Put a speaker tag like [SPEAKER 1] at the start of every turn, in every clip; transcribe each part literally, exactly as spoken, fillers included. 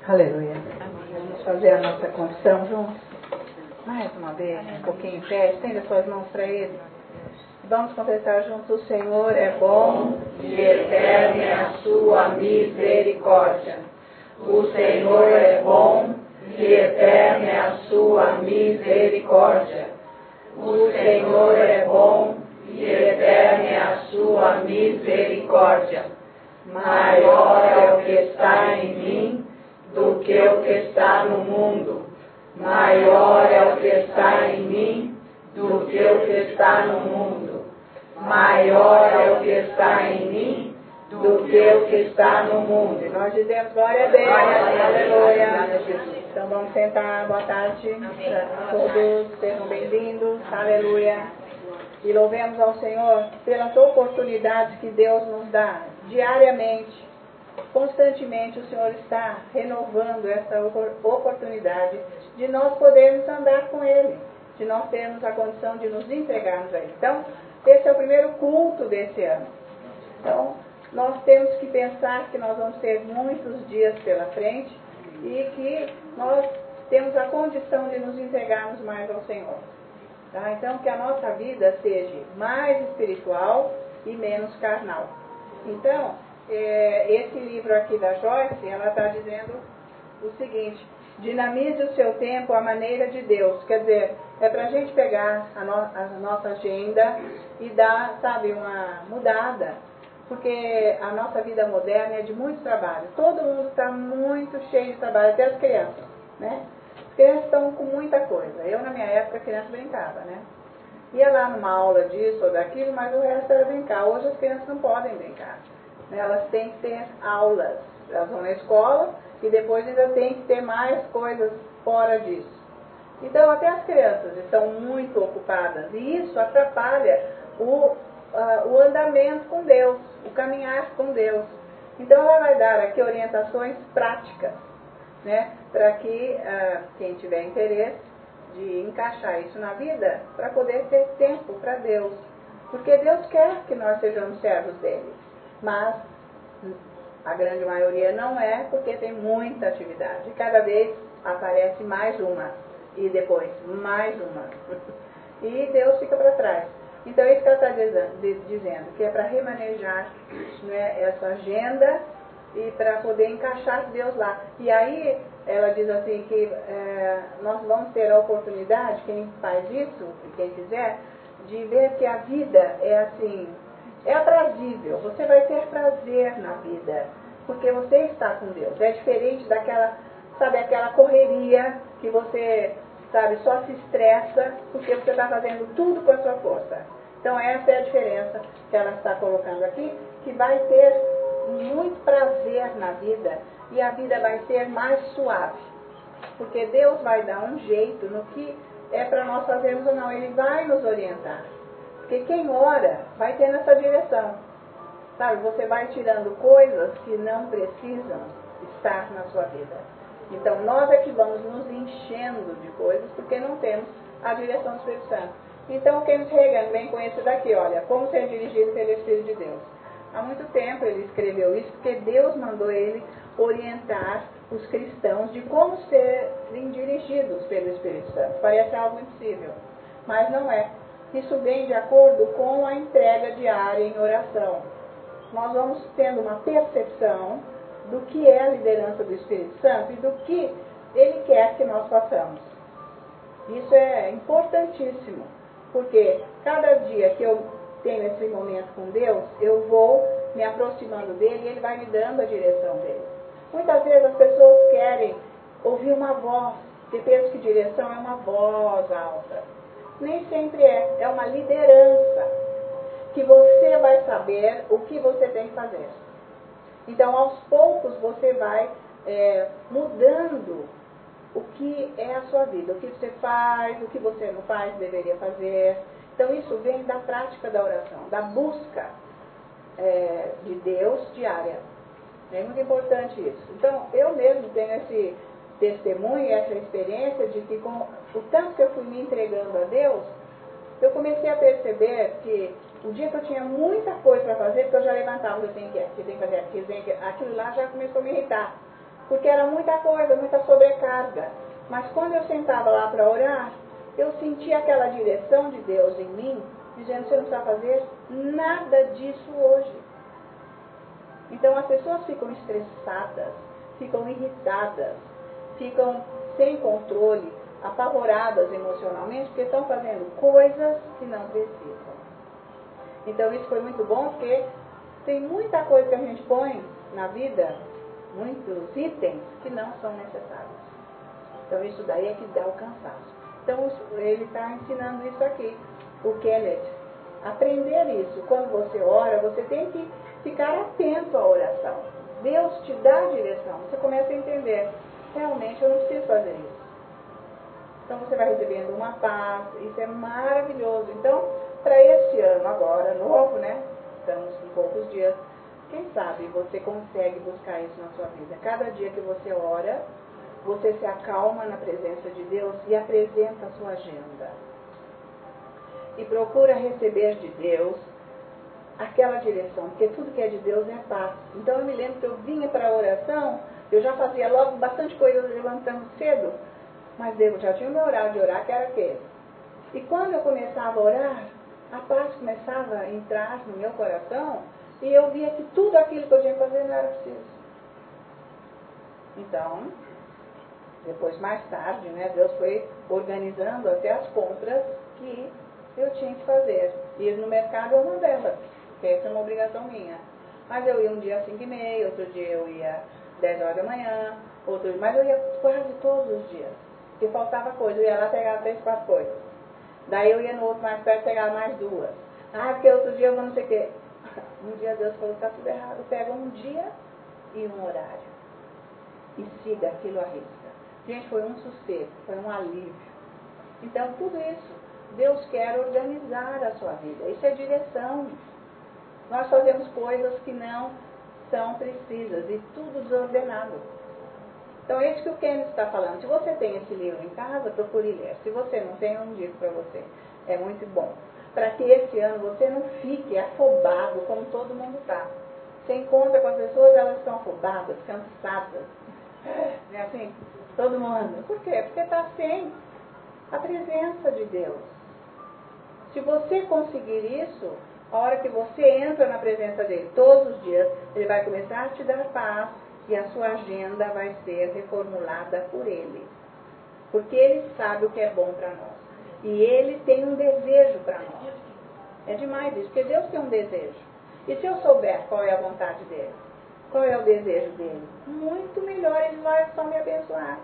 [SPEAKER 1] Aleluia. Vamos fazer a nossa confissão juntos. Mais uma vez, um pouquinho em pé, estenda suas mãos para Ele. Vamos confessar juntos: o Senhor é bom
[SPEAKER 2] e eterna é a sua misericórdia. O Senhor é bom e eterna é a sua misericórdia. O Senhor é bom e eterna é a sua misericórdia. Maior é o que está em mim do que o que está no mundo. Maior é o que está em mim do que o que está no mundo. Maior é o que está em mim do que o que está no mundo.
[SPEAKER 1] E nós dizemos glória a Deus, aleluia. Então vamos sentar, boa tarde a todos, sejam bem-vindos, aleluia. E louvemos ao Senhor pelas oportunidades que Deus nos dá diariamente. Constantemente o Senhor está renovando essa oportunidade de nós podermos andar com Ele, de nós termos a condição de nos entregarmos a Ele. Então, esse é o primeiro culto desse ano. Então, nós temos que pensar que nós vamos ter muitos dias pela frente e que nós temos a condição de nos entregarmos mais ao Senhor. Tá? Então, que a nossa vida seja mais espiritual e menos carnal. Então, é, esse livro aqui da Joyce, ela está dizendo o seguinte: dinamize o seu tempo à maneira de Deus. Quer dizer, é para a gente pegar a, no, a nossa agenda e dar, sabe, uma mudada. Porque a nossa vida moderna é de muito trabalho. Todo mundo está muito cheio de trabalho, até as crianças, né? As crianças estão com muita coisa. Eu, na minha época, a criança brincava, né? Ia lá numa aula disso ou daquilo, mas o resto era brincar. Hoje as crianças não podem brincar. Né? Elas têm que ter aulas. Elas vão na escola e depois ainda tem que ter mais coisas fora disso. Então, até as crianças estão muito ocupadas. E isso atrapalha o... Uh, o andamento com Deus, o caminhar com Deus. Então ela vai dar aqui orientações práticas, né, para que uh, quem tiver interesse de encaixar isso na vida, para poder ter tempo para Deus. Porque Deus quer que nós sejamos servos dele, mas a grande maioria não é, porque tem muita atividade. Cada vez aparece mais uma, e depois mais uma. E Deus fica para trás. Então, é isso que ela está dizendo, que é para remanejar, né, essa agenda e para poder encaixar Deus lá. E aí, ela diz assim que é, nós vamos ter a oportunidade, quem faz isso, quem quiser, de ver que a vida é assim, é aprazível. Você vai ter prazer na vida, porque você está com Deus. É diferente daquela, sabe, aquela correria que você... sabe, só se estressa porque você está fazendo tudo com a sua força. Então essa é a diferença que ela está colocando aqui, que vai ter muito prazer na vida e a vida vai ser mais suave. Porque Deus vai dar um jeito no que é para nós fazermos ou não. Ele vai nos orientar. Porque quem ora vai ter nessa direção. Sabe, você vai tirando coisas que não precisam estar na sua vida. Então, nós é que vamos nos enchendo de coisas porque não temos a direção do Espírito Santo. Então, o Kenneth Hagin vem com isso daqui, olha, como ser dirigido pelo Espírito de Deus. Há muito tempo ele escreveu isso porque Deus mandou ele orientar os cristãos de como serem dirigidos pelo Espírito Santo. Parece algo impossível, mas não é. Isso vem de acordo com a entrega diária em oração. Nós vamos tendo uma percepção do que é a liderança do Espírito Santo e do que Ele quer que nós façamos. Isso é importantíssimo, porque cada dia que eu tenho esse momento com Deus, eu vou me aproximando dEle e Ele vai me dando a direção dEle. Muitas vezes as pessoas querem ouvir uma voz, porque pensam que direção é uma voz alta. Nem sempre é, é uma liderança, que você vai saber o que você tem que fazer. Então, aos poucos, você vai é, mudando o que é a sua vida, o que você faz, o que você não faz, deveria fazer. Então, isso vem da prática da oração, da busca é, de Deus diária. É muito importante isso. Então, eu mesmo tenho esse testemunho, essa experiência de que, com o tanto que eu fui me entregando a Deus, eu comecei a perceber que o dia que eu tinha muita coisa para fazer, porque eu já levantava, eu tenho que, eu tenho que fazer aquilo, tenho que, aquilo lá já começou a me irritar. porque era muita coisa, muita sobrecarga. Mas quando eu sentava lá para orar, eu sentia aquela direção de Deus em mim, dizendo, você não precisa fazer nada disso hoje. Então as pessoas ficam estressadas, ficam irritadas, ficam sem controle, apavoradas emocionalmente, porque estão fazendo coisas que não precisam. Então isso foi muito bom, porque tem muita coisa que a gente põe na vida, muitos itens que não são necessários. Então isso daí é que dá o cansaço. Então ele está ensinando isso aqui, o Kenneth. Aprender isso. Quando você ora, você tem que ficar atento à oração. Deus te dá a direção. Você começa a entender, realmente eu não preciso fazer isso. Então você vai recebendo uma paz, isso é maravilhoso. Então, para esse ano agora, novo, né? Estamos em poucos dias. Quem sabe você consegue buscar isso na sua vida. Cada dia que você ora, você se acalma na presença de Deus e apresenta a sua agenda. E procura receber de Deus aquela direção, porque tudo que é de Deus é paz. Então eu me lembro que eu vinha para a oração, eu já fazia logo bastante coisa levantando cedo, mas Deus já tinha o meu horário de orar, que era aquele. E quando eu começava a orar, a paz começava a entrar no meu coração, e eu via que tudo aquilo que eu tinha que fazer não era preciso. Então, depois mais tarde, né, Deus foi organizando até as compras que eu tinha que fazer. Ir no mercado é uma delas, porque essa é uma obrigação minha. Mas eu ia um dia às cinco e meia, outro dia eu ia dez horas da manhã, outro dia, mas eu ia quase todos os dias. Porque faltava coisa, eu ia lá pegar três, quatro coisas. Daí eu ia no outro mais perto pegar mais duas. Ah, porque outro dia eu vou não sei o quê. Um dia Deus falou, está tudo errado. Pega um dia e um horário. E siga aquilo à risca. Gente, foi um sossego, foi um alívio. Então, tudo isso, Deus quer organizar a sua vida. Isso é direção. Nós fazemos coisas que não são precisas e tudo desordenado. Então, é isso que o Kenneth está falando. Se você tem esse livro em casa, procure ler. Se você não tem, eu não digo para você. É muito bom. Para que esse ano você não fique afobado como todo mundo está. Você encontra com as pessoas, elas estão afobadas, cansadas. Não é assim? Todo mundo. Por quê? Porque está sem a presença de Deus. Se você conseguir isso, a hora que você entra na presença dele todos os dias, ele vai começar a te dar paz e a sua agenda vai ser reformulada por ele. Porque ele sabe o que é bom para nós. E ele tem um desejo para nós. É demais isso, porque Deus tem um desejo. E se eu souber qual é a vontade dele? Qual é o desejo dele? Muito melhor, ele vai só me abençoar.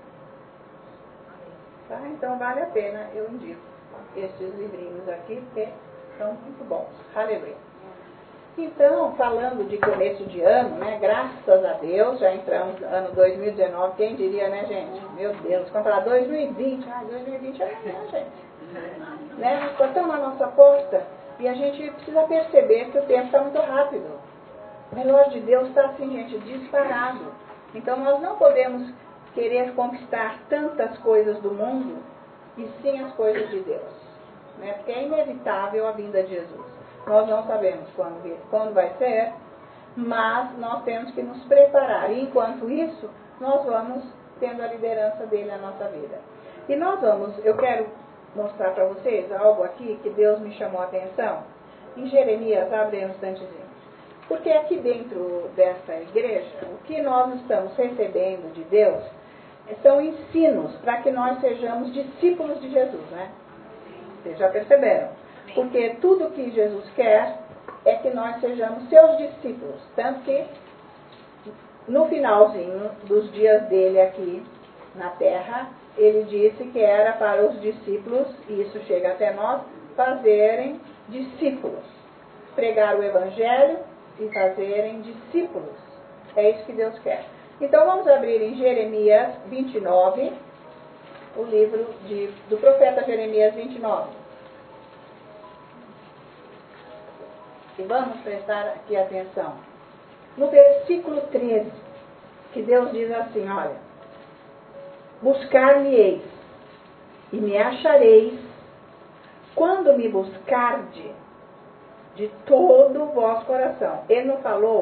[SPEAKER 1] Tá? Então vale a pena, eu indico estes livrinhos aqui, porque são muito bons. Aleluia. Então, falando de começo de ano, né, graças a Deus, já entramos no ano dois mil e dezenove, quem diria, né, gente? Meu Deus, quando falar dois mil e vinte, ah, dois mil e vinte é amanhã, gente. Né? Nós estamos na nossa porta e a gente precisa perceber que o tempo está muito rápido. O relógio de Deus está assim, gente, disparado. Então, nós não podemos querer conquistar tantas coisas do mundo e sim as coisas de Deus. Né? Porque é inevitável a vinda de Jesus. Nós não sabemos quando, quando vai ser, mas nós temos que nos preparar. E enquanto isso, nós vamos tendo a liderança dele na nossa vida. E nós vamos, eu quero mostrar para vocês algo aqui que Deus me chamou a atenção. Em Jeremias, abre um instantezinho. Porque aqui dentro dessa igreja, o que nós estamos recebendo de Deus são ensinos para que nós sejamos discípulos de Jesus, né? Vocês já perceberam? Porque tudo que Jesus quer é que nós sejamos seus discípulos. Tanto que no finalzinho dos dias dele aqui na terra, ele disse que era para os discípulos, e isso chega até nós, fazerem discípulos. Pregar o evangelho e fazerem discípulos. É isso que Deus quer. Então vamos abrir em Jeremias vinte e nove, o livro de, do profeta Jeremias vinte e nove. E vamos prestar aqui atenção. No versículo treze, que Deus diz assim, olha, buscar-me-eis e me achareis quando me buscarde de todo o vosso coração. Ele não falou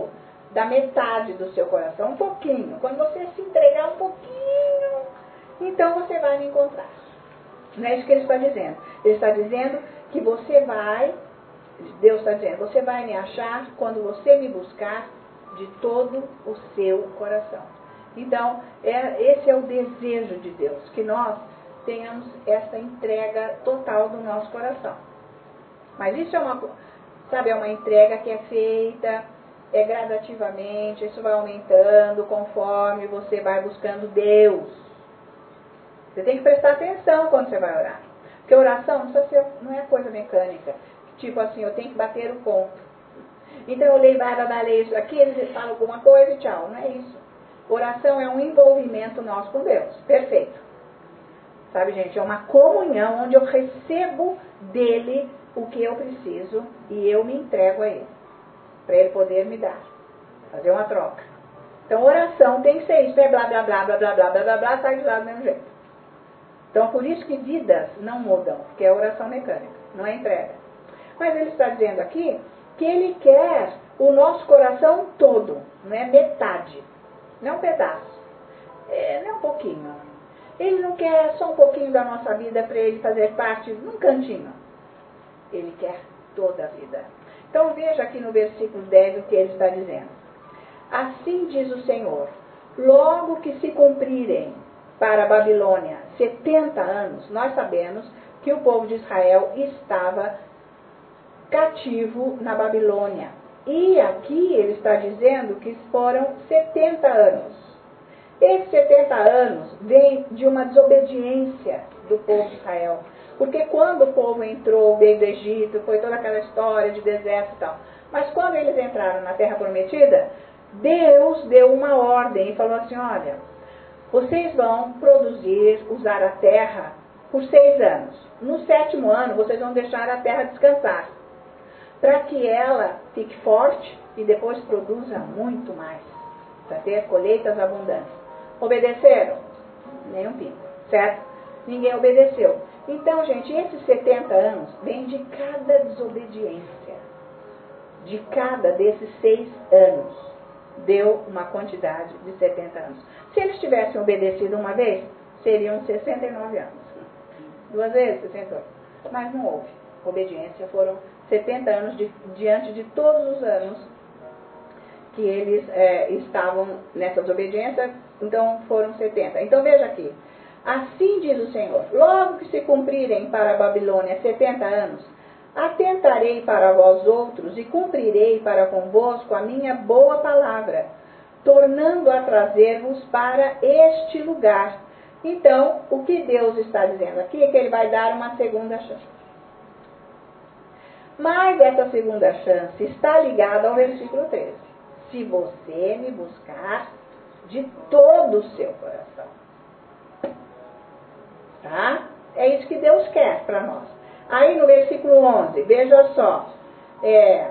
[SPEAKER 1] da metade do seu coração, um pouquinho. Quando você se entregar um pouquinho, então você vai me encontrar. Não é isso que ele está dizendo. Ele está dizendo que você vai, Deus está dizendo, você vai me achar quando você me buscar de todo o seu coração. Então, é, esse é o desejo de Deus, que nós tenhamos essa entrega total do nosso coração. Mas isso é uma, sabe, é uma entrega que é feita é gradativamente, isso vai aumentando conforme você vai buscando Deus. Você tem que prestar atenção quando você vai orar. Porque oração não, ser, não é coisa mecânica. Tipo assim, eu tenho que bater o ponto. Então eu leio, vai, vai, vai, leio isso aqui, eles falam alguma coisa e tchau. Não é isso. Oração é um envolvimento nosso com Deus. Perfeito. Sabe, gente, é uma comunhão onde eu recebo dele o que eu preciso e eu me entrego a ele. Para ele poder me dar. Fazer uma troca. Então oração tem que ser isso. É blá, blá, blá, blá, blá, blá, blá, blá, blá, sai de lá do mesmo jeito. Então por isso que vidas não mudam, porque é oração mecânica, não é entrega. Mas ele está dizendo aqui que ele quer o nosso coração todo, não é metade, não é um pedaço, é, não é um pouquinho. Ele não quer só um pouquinho da nossa vida para ele fazer parte num cantinho. Ele quer toda a vida. Então veja aqui no versículo dez o que ele está dizendo. Assim diz o Senhor, logo que se cumprirem para a Babilônia setenta anos, nós sabemos que o povo de Israel estava cativo na Babilônia. E aqui ele está dizendo que foram setenta anos. Esses setenta anos vêm de uma desobediência do povo de Israel. Porque quando o povo entrou desde o Egito, foi toda aquela história de deserto e tal. Mas quando eles entraram na Terra Prometida, Deus deu uma ordem e falou assim, olha, vocês vão produzir, usar a terra por seis anos. No sétimo ano, vocês vão deixar a terra descansar. Para que ela fique forte e depois produza muito mais. Para ter colheitas abundantes. Obedeceram? Nem um pingo, certo? Ninguém obedeceu. Então, gente, esses setenta anos vêm de cada desobediência. De cada desses seis anos. Deu uma quantidade de setenta anos. Se eles tivessem obedecido uma vez, seriam sessenta e nove anos. Duas vezes, sessenta e oito. Mas não houve obediência. Foram setenta anos de, diante de todos os anos que eles é, estavam nessa desobediência. Então foram setenta. Então veja aqui. Assim diz o Senhor, logo que se cumprirem para a Babilônia setenta anos, atentarei para vós outros e cumprirei para convosco a minha boa palavra, tornando a trazer-vos para este lugar. Então, o que Deus está dizendo aqui é que ele vai dar uma segunda chance. Mas essa segunda chance está ligada ao versículo treze. Se você me buscar de todo o seu coração. Tá? É isso que Deus quer para nós. Aí no versículo onze, veja só. É,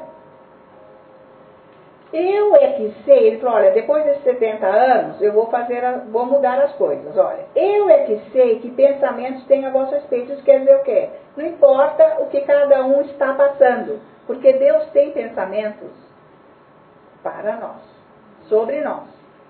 [SPEAKER 1] eu é que sei, ele falou, olha, depois desses setenta anos, eu vou fazer, a, vou mudar as coisas. Olha, eu é que sei que pensamentos têm a vosso respeito. Isso quer dizer o quê? Não importa o que cada um está passando, porque Deus tem pensamentos para nós, sobre nós.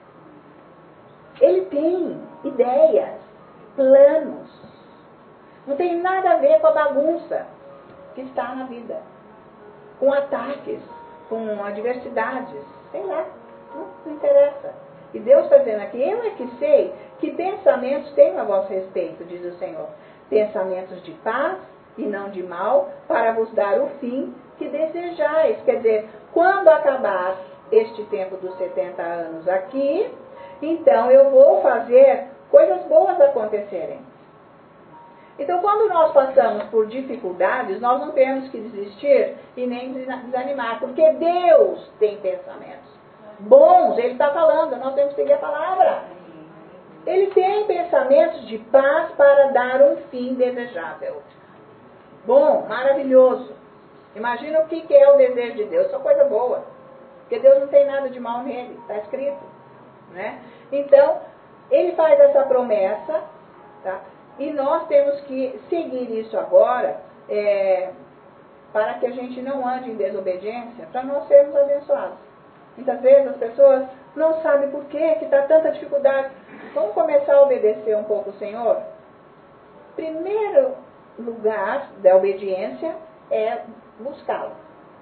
[SPEAKER 1] Ele tem ideias, planos. Não tem nada a ver com a bagunça que está na vida. Com ataques, com adversidades. Sei lá, não, não interessa. E Deus está dizendo aqui, eu é que sei que pensamentos tenho a vosso respeito, diz o Senhor. Pensamentos de paz e não de mal, para vos dar o fim que desejais. Quer dizer, quando acabar este tempo dos setenta anos aqui, então eu vou fazer coisas boas acontecerem. Então, quando nós passamos por dificuldades, nós não temos que desistir e nem desanimar, porque Deus tem pensamentos bons. Ele está falando, nós temos que seguir a palavra. Ele tem pensamentos de paz para dar um fim desejável. Bom, maravilhoso. Imagina o que é o desejo de Deus, só coisa boa. Porque Deus não tem nada de mal nele, está escrito. Né? Então, ele faz essa promessa, tá? E nós temos que seguir isso agora, é, para que a gente não ande em desobediência, para nós sermos abençoados. Muitas vezes as pessoas não sabem por que que está tanta dificuldade. Vamos começar a obedecer um pouco o Senhor? Primeiro lugar da obediência é buscá-lo.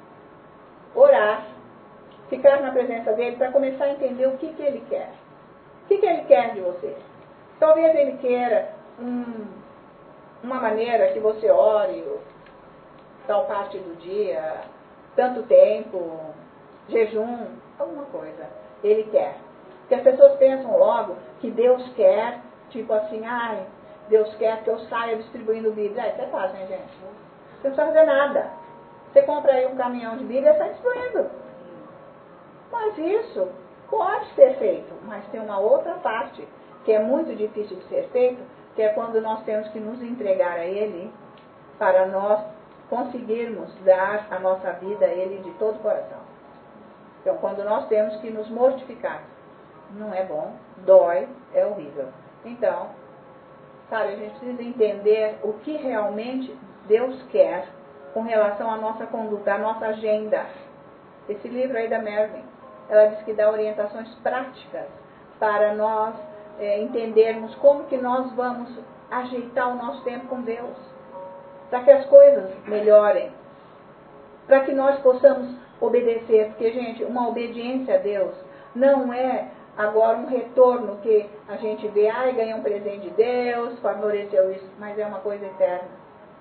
[SPEAKER 1] Orar. Ficar na presença dele para começar a entender o que, que ele quer. O que, que ele quer de você? Talvez ele queira um, uma maneira que você ore tal parte do dia, tanto tempo, jejum, alguma coisa. Ele quer. Porque as pessoas pensam logo que Deus quer, tipo assim, ai, Deus quer que eu saia distribuindo Bíblia. Ah, isso é fácil, né, gente? Você não precisa fazer nada. Você compra aí um caminhão de Bíblia e sai distribuindo. Mas isso pode ser feito, mas tem uma outra parte que é muito difícil de ser feito, que é quando nós temos que nos entregar a Ele para nós conseguirmos dar a nossa vida a Ele de todo o coração. Então, quando nós temos que nos mortificar, não é bom, dói, é horrível. Então, sabe, a gente precisa entender o que realmente Deus quer com relação à nossa conduta, à nossa agenda. Esse livro aí da Mervyn, ela diz que dá orientações práticas para nós é, entendermos como que nós vamos ajeitar o nosso tempo com Deus, para que as coisas melhorem, para que nós possamos obedecer, porque, gente, uma obediência a Deus não é agora um retorno que a gente vê, ai, ganhei um presente de Deus, favoreceu isso, mas é uma coisa eterna,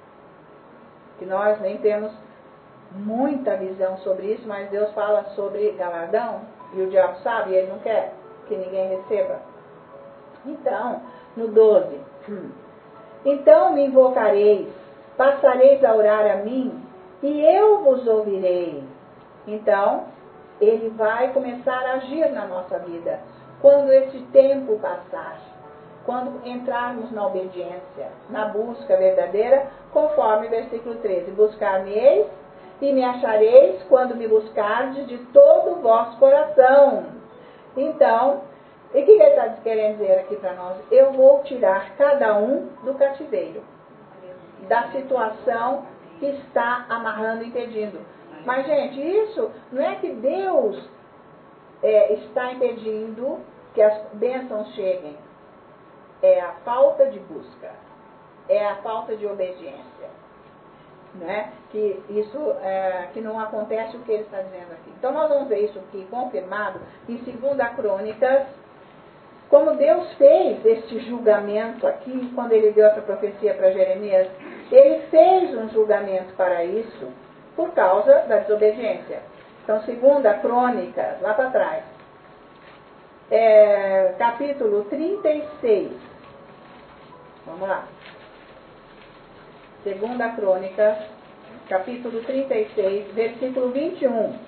[SPEAKER 1] que nós nem temos muita visão sobre isso, mas Deus fala sobre galardão, e o diabo sabe, e ele não quer que ninguém receba. Então, no doze, então me invocareis, passareis a orar a mim, e eu vos ouvirei. Então, ele vai começar a agir na nossa vida, quando esse tempo passar, quando entrarmos na obediência, na busca verdadeira, conforme o versículo treze, buscar-me-eis, e me achareis quando me buscardes de todo o vosso coração. Então, e o que ele está querendo dizer aqui para nós? Eu vou tirar cada um do cativeiro, da situação que está amarrando e impedindo. Mas, gente, isso não é que Deus é, está impedindo que as bênçãos cheguem. É a falta de busca, é a falta de obediência. Né? Que isso é, que não acontece o que ele está dizendo aqui. Então nós vamos ver isso aqui confirmado em segunda Crônicas, como Deus fez este julgamento aqui, quando ele deu essa profecia para Jeremias, ele fez um julgamento para isso, por causa da desobediência. Então, segunda Crônicas, lá para trás, é, capítulo trinta e seis, vamos lá. Segunda Crônicas, capítulo trinta e seis, versículo vinte e um.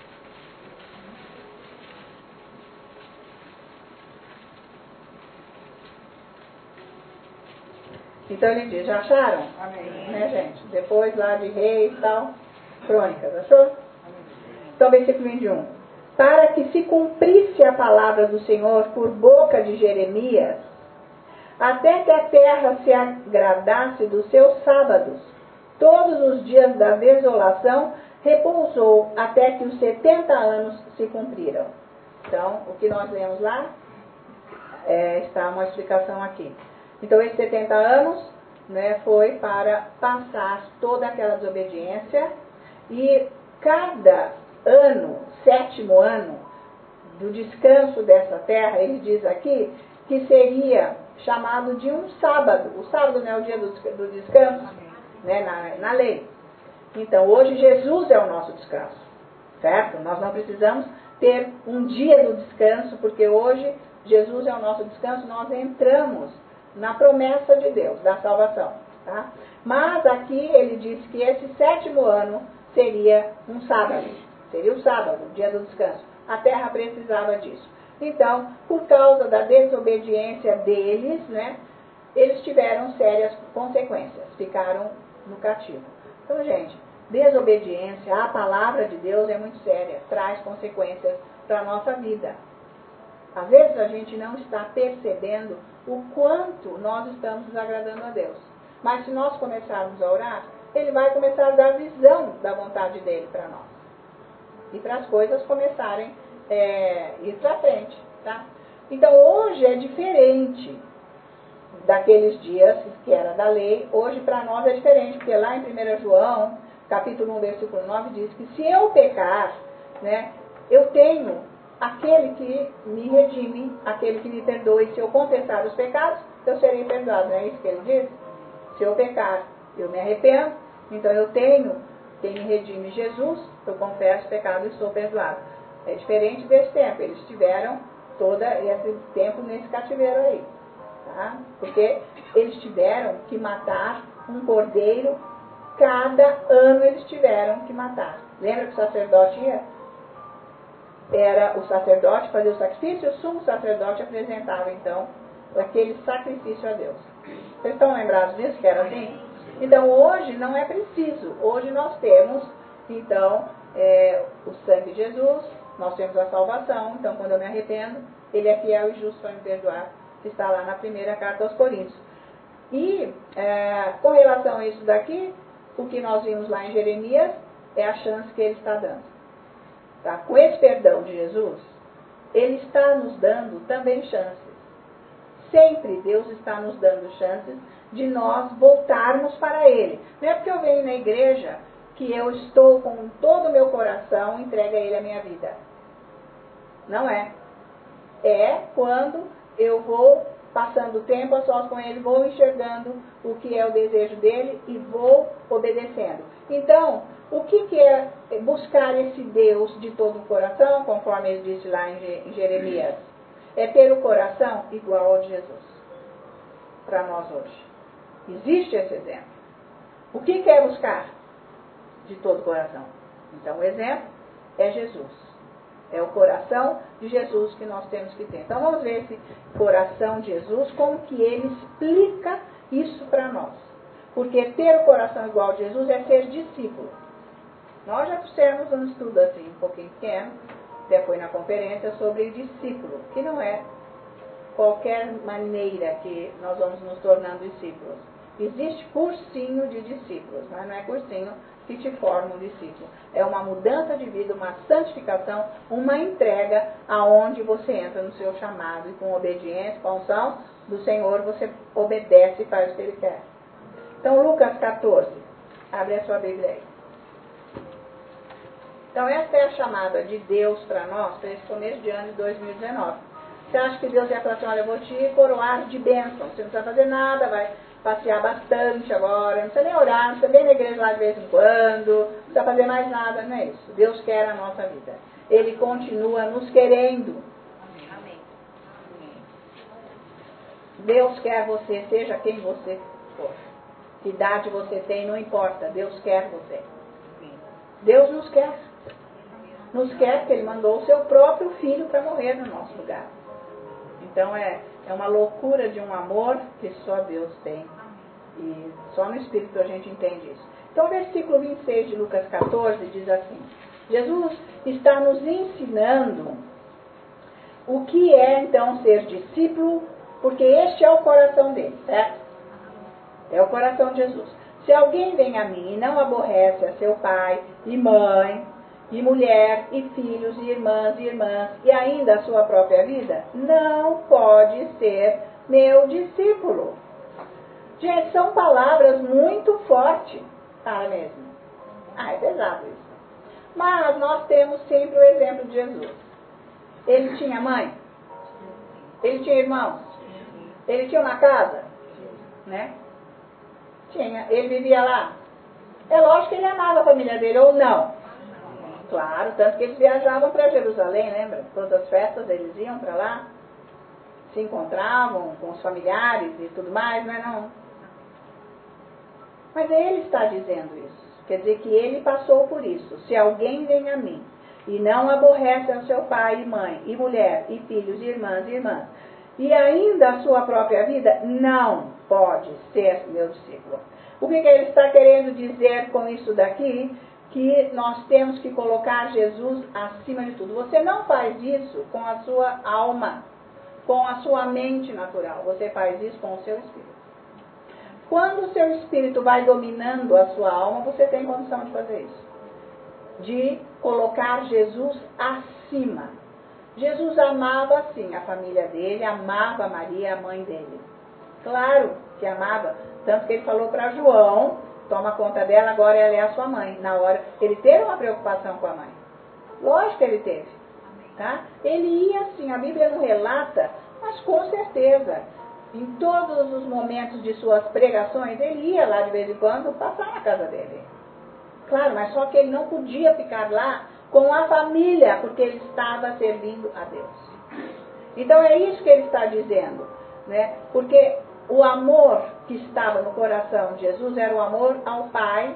[SPEAKER 1] Então ele diz, já acharam? Amém. Né, gente? Depois lá de reis e tal, Crônicas, achou? Amém. Então, versículo vinte e um. Para que se cumprisse a palavra do Senhor por boca de Jeremias, até que a terra se agradasse dos seus sábados. Todos os dias da desolação repousou até que os setenta anos se cumpriram. Então, o que nós lemos lá, é, está uma explicação aqui. Então, esses setenta anos, né, foi para passar toda aquela desobediência, e cada ano, sétimo ano, do descanso dessa terra, ele diz aqui, que seria chamado de um sábado. O sábado não é o dia do, do descanso, né, na, na lei. Então, hoje Jesus é o nosso descanso, certo? Nós não precisamos ter um dia do descanso, porque hoje Jesus é o nosso descanso, nós entramos na promessa de Deus, da salvação. Tá? Mas aqui ele diz que esse sétimo ano seria um sábado, seria o sábado, o dia do descanso. A terra precisava disso. Então, por causa da desobediência deles, né, eles tiveram sérias consequências, ficaram no cativo. Então, gente, desobediência à palavra de Deus é muito séria, traz consequências para a nossa vida. Às vezes a gente não está percebendo o quanto nós estamos desagradando a Deus. Mas se nós começarmos a orar, Ele vai começar a dar visão da vontade dEle para nós. E para as coisas começarem é, ir para frente, tá? Então hoje é diferente daqueles dias que era da lei. Hoje para nós é diferente, porque lá em primeiro João, capítulo um, versículo nove, diz que se eu pecar, né, eu tenho aquele que me redime, aquele que me perdoe. Se eu confessar os pecados, eu serei perdoado. Não é isso que ele diz? Se eu pecar, eu me arrependo, então eu tenho quem me redime, Jesus, eu confesso o pecado e sou perdoado. É diferente desse tempo. Eles tiveram todo esse tempo nesse cativeiro aí. Tá? Porque eles tiveram que matar um cordeiro, cada ano eles tiveram que matar. Lembra que o sacerdote ia? Era o sacerdote fazia o sacrifício, o sumo sacerdote apresentava então aquele sacrifício a Deus. Vocês estão lembrados disso, que era assim? Então hoje não é preciso. Hoje nós temos então é, o sangue de Jesus, nós temos a salvação. Então quando eu me arrependo, Ele é fiel e justo para me perdoar, que está lá na primeira carta aos Coríntios. E é, com relação a isso daqui, o que nós vimos lá em Jeremias é a chance que Ele está dando. Tá? Com esse perdão de Jesus, Ele está nos dando também chances. Sempre Deus está nos dando chances de nós voltarmos para Ele. Não é porque eu venho na igreja que eu estou com todo o meu coração entregue a Ele a minha vida. Não é. É quando eu vou passando tempo a sós com Ele, vou enxergando o que é o desejo dEle e vou obedecendo. Então, o que, que é buscar esse Deus de todo o coração, conforme Ele disse lá em Jeremias? É ter o coração igual ao de Jesus. Para nós hoje. Existe esse exemplo. O que, que é buscar? De todo o coração. Então, o exemplo é Jesus. É o coração de Jesus que nós temos que ter. Então vamos ver esse coração de Jesus, como que ele explica isso para nós. Porque ter o coração igual a Jesus é ser discípulo. Nós já fizemos um estudo assim, um pouquinho pequeno, até foi na conferência, sobre discípulo, que não é qualquer maneira que nós vamos nos tornando discípulos. Existe cursinho de discípulos, mas não é cursinho que te forma um discípulo. É uma mudança de vida, uma santificação, uma entrega aonde você entra no seu chamado e com obediência, com a unção do Senhor, você obedece e faz o que Ele quer. Então, Lucas catorze, abre a sua Bíblia aí. Então, essa é a chamada de Deus para nós, para esse começo de ano de dois mil e dezenove. Você acha que Deus ia falar assim, olha, eu vou te coroar de bênção, você não precisa fazer nada, vai passear bastante agora, não precisa nem orar, não precisa vir na igreja lá de vez em quando, não precisa fazer mais nada, não é isso. Deus quer a nossa vida. Ele continua nos querendo. Amém. Deus quer você, seja quem você for. Que idade você tem, não importa, Deus quer você. Deus nos quer. Nos quer porque Ele mandou o seu próprio filho para morrer no nosso lugar. Então é, é uma loucura de um amor que só Deus tem. E só no Espírito a gente entende isso. Então o versículo vinte e seis de Lucas catorze diz assim: Jesus está nos ensinando o que é então ser discípulo, porque este é o coração dele, certo? É o coração de Jesus. Se alguém vem a mim e não aborrece a seu pai e mãe, e mulher, e filhos, e irmãs, e irmãs, e ainda a sua própria vida, não pode ser meu discípulo. Gente, são palavras muito fortes, para mesmo. Ah, é pesado isso. Mas nós temos sempre o exemplo de Jesus. Ele tinha mãe? Ele tinha irmãos? Ele tinha uma casa? Né? Tinha. Ele vivia lá? É lógico que ele amava a família dele, ou não? Claro, tanto que eles viajavam para Jerusalém, lembra? Todas as festas eles iam para lá, se encontravam com os familiares e tudo mais, não é não? Mas ele está dizendo isso. Quer dizer que ele passou por isso. Se alguém vem a mim e não aborrece ao seu pai e mãe, e mulher, e filhos, e irmãs e irmãs, e ainda a sua própria vida, não pode ser meu discípulo. O que, que ele está querendo dizer com isso daqui? Que nós temos que colocar Jesus acima de tudo. Você não faz isso com a sua alma, com a sua mente natural. Você faz isso com o seu espírito. Quando o seu espírito vai dominando a sua alma, você tem condição de fazer isso. De colocar Jesus acima. Jesus amava sim a família dele, amava Maria, a mãe dele. Claro que amava, tanto que ele falou para João, toma conta dela, agora ela é a sua mãe. Na hora, ele teve uma preocupação com a mãe. Lógico que ele teve. Tá? Ele ia assim, a Bíblia não relata, mas com certeza, em todos os momentos de suas pregações, ele ia lá de vez em quando passar na casa dele. Claro, mas só que ele não podia ficar lá com a família, porque ele estava servindo a Deus. Então é isso que ele está dizendo, né? Porque o amor que estava no coração de Jesus era o amor ao Pai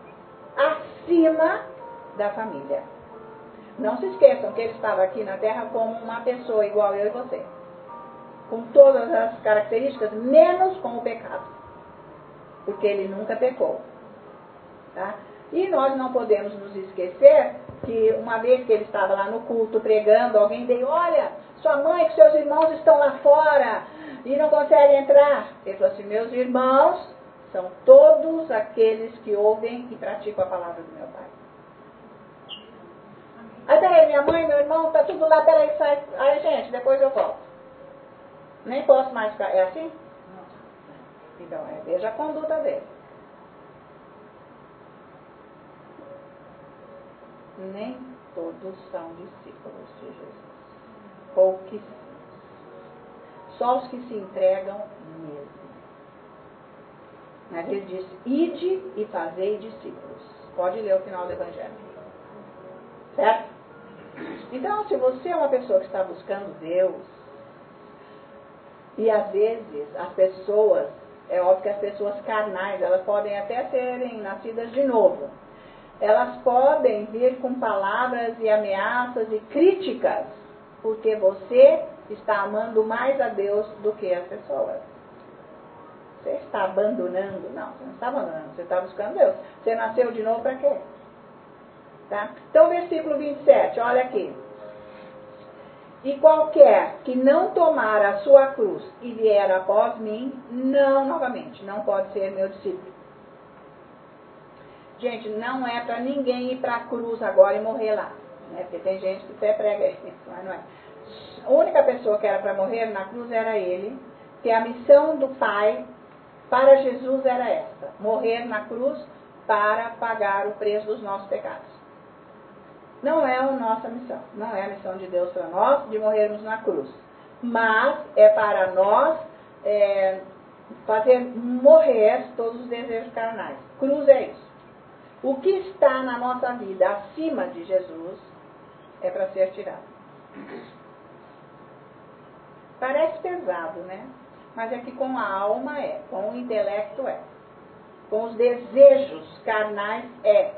[SPEAKER 1] acima da família. Não se esqueçam que ele estava aqui na terra como uma pessoa igual eu e você. Com todas as características, menos com o pecado. Porque ele nunca pecou. Tá? E nós não podemos nos esquecer que uma vez que ele estava lá no culto pregando, alguém veio, olha, sua mãe e seus irmãos estão lá fora e não conseguem entrar. Ele falou assim, meus irmãos são todos aqueles que ouvem e praticam a palavra do meu Pai. Aí, peraí, minha mãe, meu irmão, tá tudo lá, peraí, sai. Aí, gente, depois eu volto. Nem posso mais ficar. É assim? Então, é, veja a conduta dele. Nem todos são discípulos de Jesus. Pouquíssimos. Só os que se entregam mesmo. Mas ele diz, ide e fazei discípulos. Pode ler o final do Evangelho. Certo? Então, se você é uma pessoa que está buscando Deus, e às vezes as pessoas, é óbvio que as pessoas carnais, elas podem até serem nascidas de novo. Elas podem vir com palavras e ameaças e críticas, porque você está amando mais a Deus do que as pessoas. Você está abandonando? Não, você não está abandonando, você está buscando Deus. Você nasceu de novo para quê? Tá? Então, versículo vinte e sete, olha aqui. E qualquer que não tomar a sua cruz e vier após mim, não, novamente, não pode ser meu discípulo. Gente, não é para ninguém ir para a cruz agora e morrer lá. Né? Porque tem gente que até prega isso, mas não é. A única pessoa que era para morrer na cruz era ele, que a missão do Pai para Jesus era esta, morrer na cruz para pagar o preço dos nossos pecados. Não é a nossa missão, não é a missão de Deus para nós de morrermos na cruz. Mas é para nós é, fazer morrer todos os desejos carnais. Cruz é isso. O que está na nossa vida acima de Jesus é para ser tirado. Parece pesado, né? Mas é que com a alma é, com o intelecto é, com os desejos carnais é.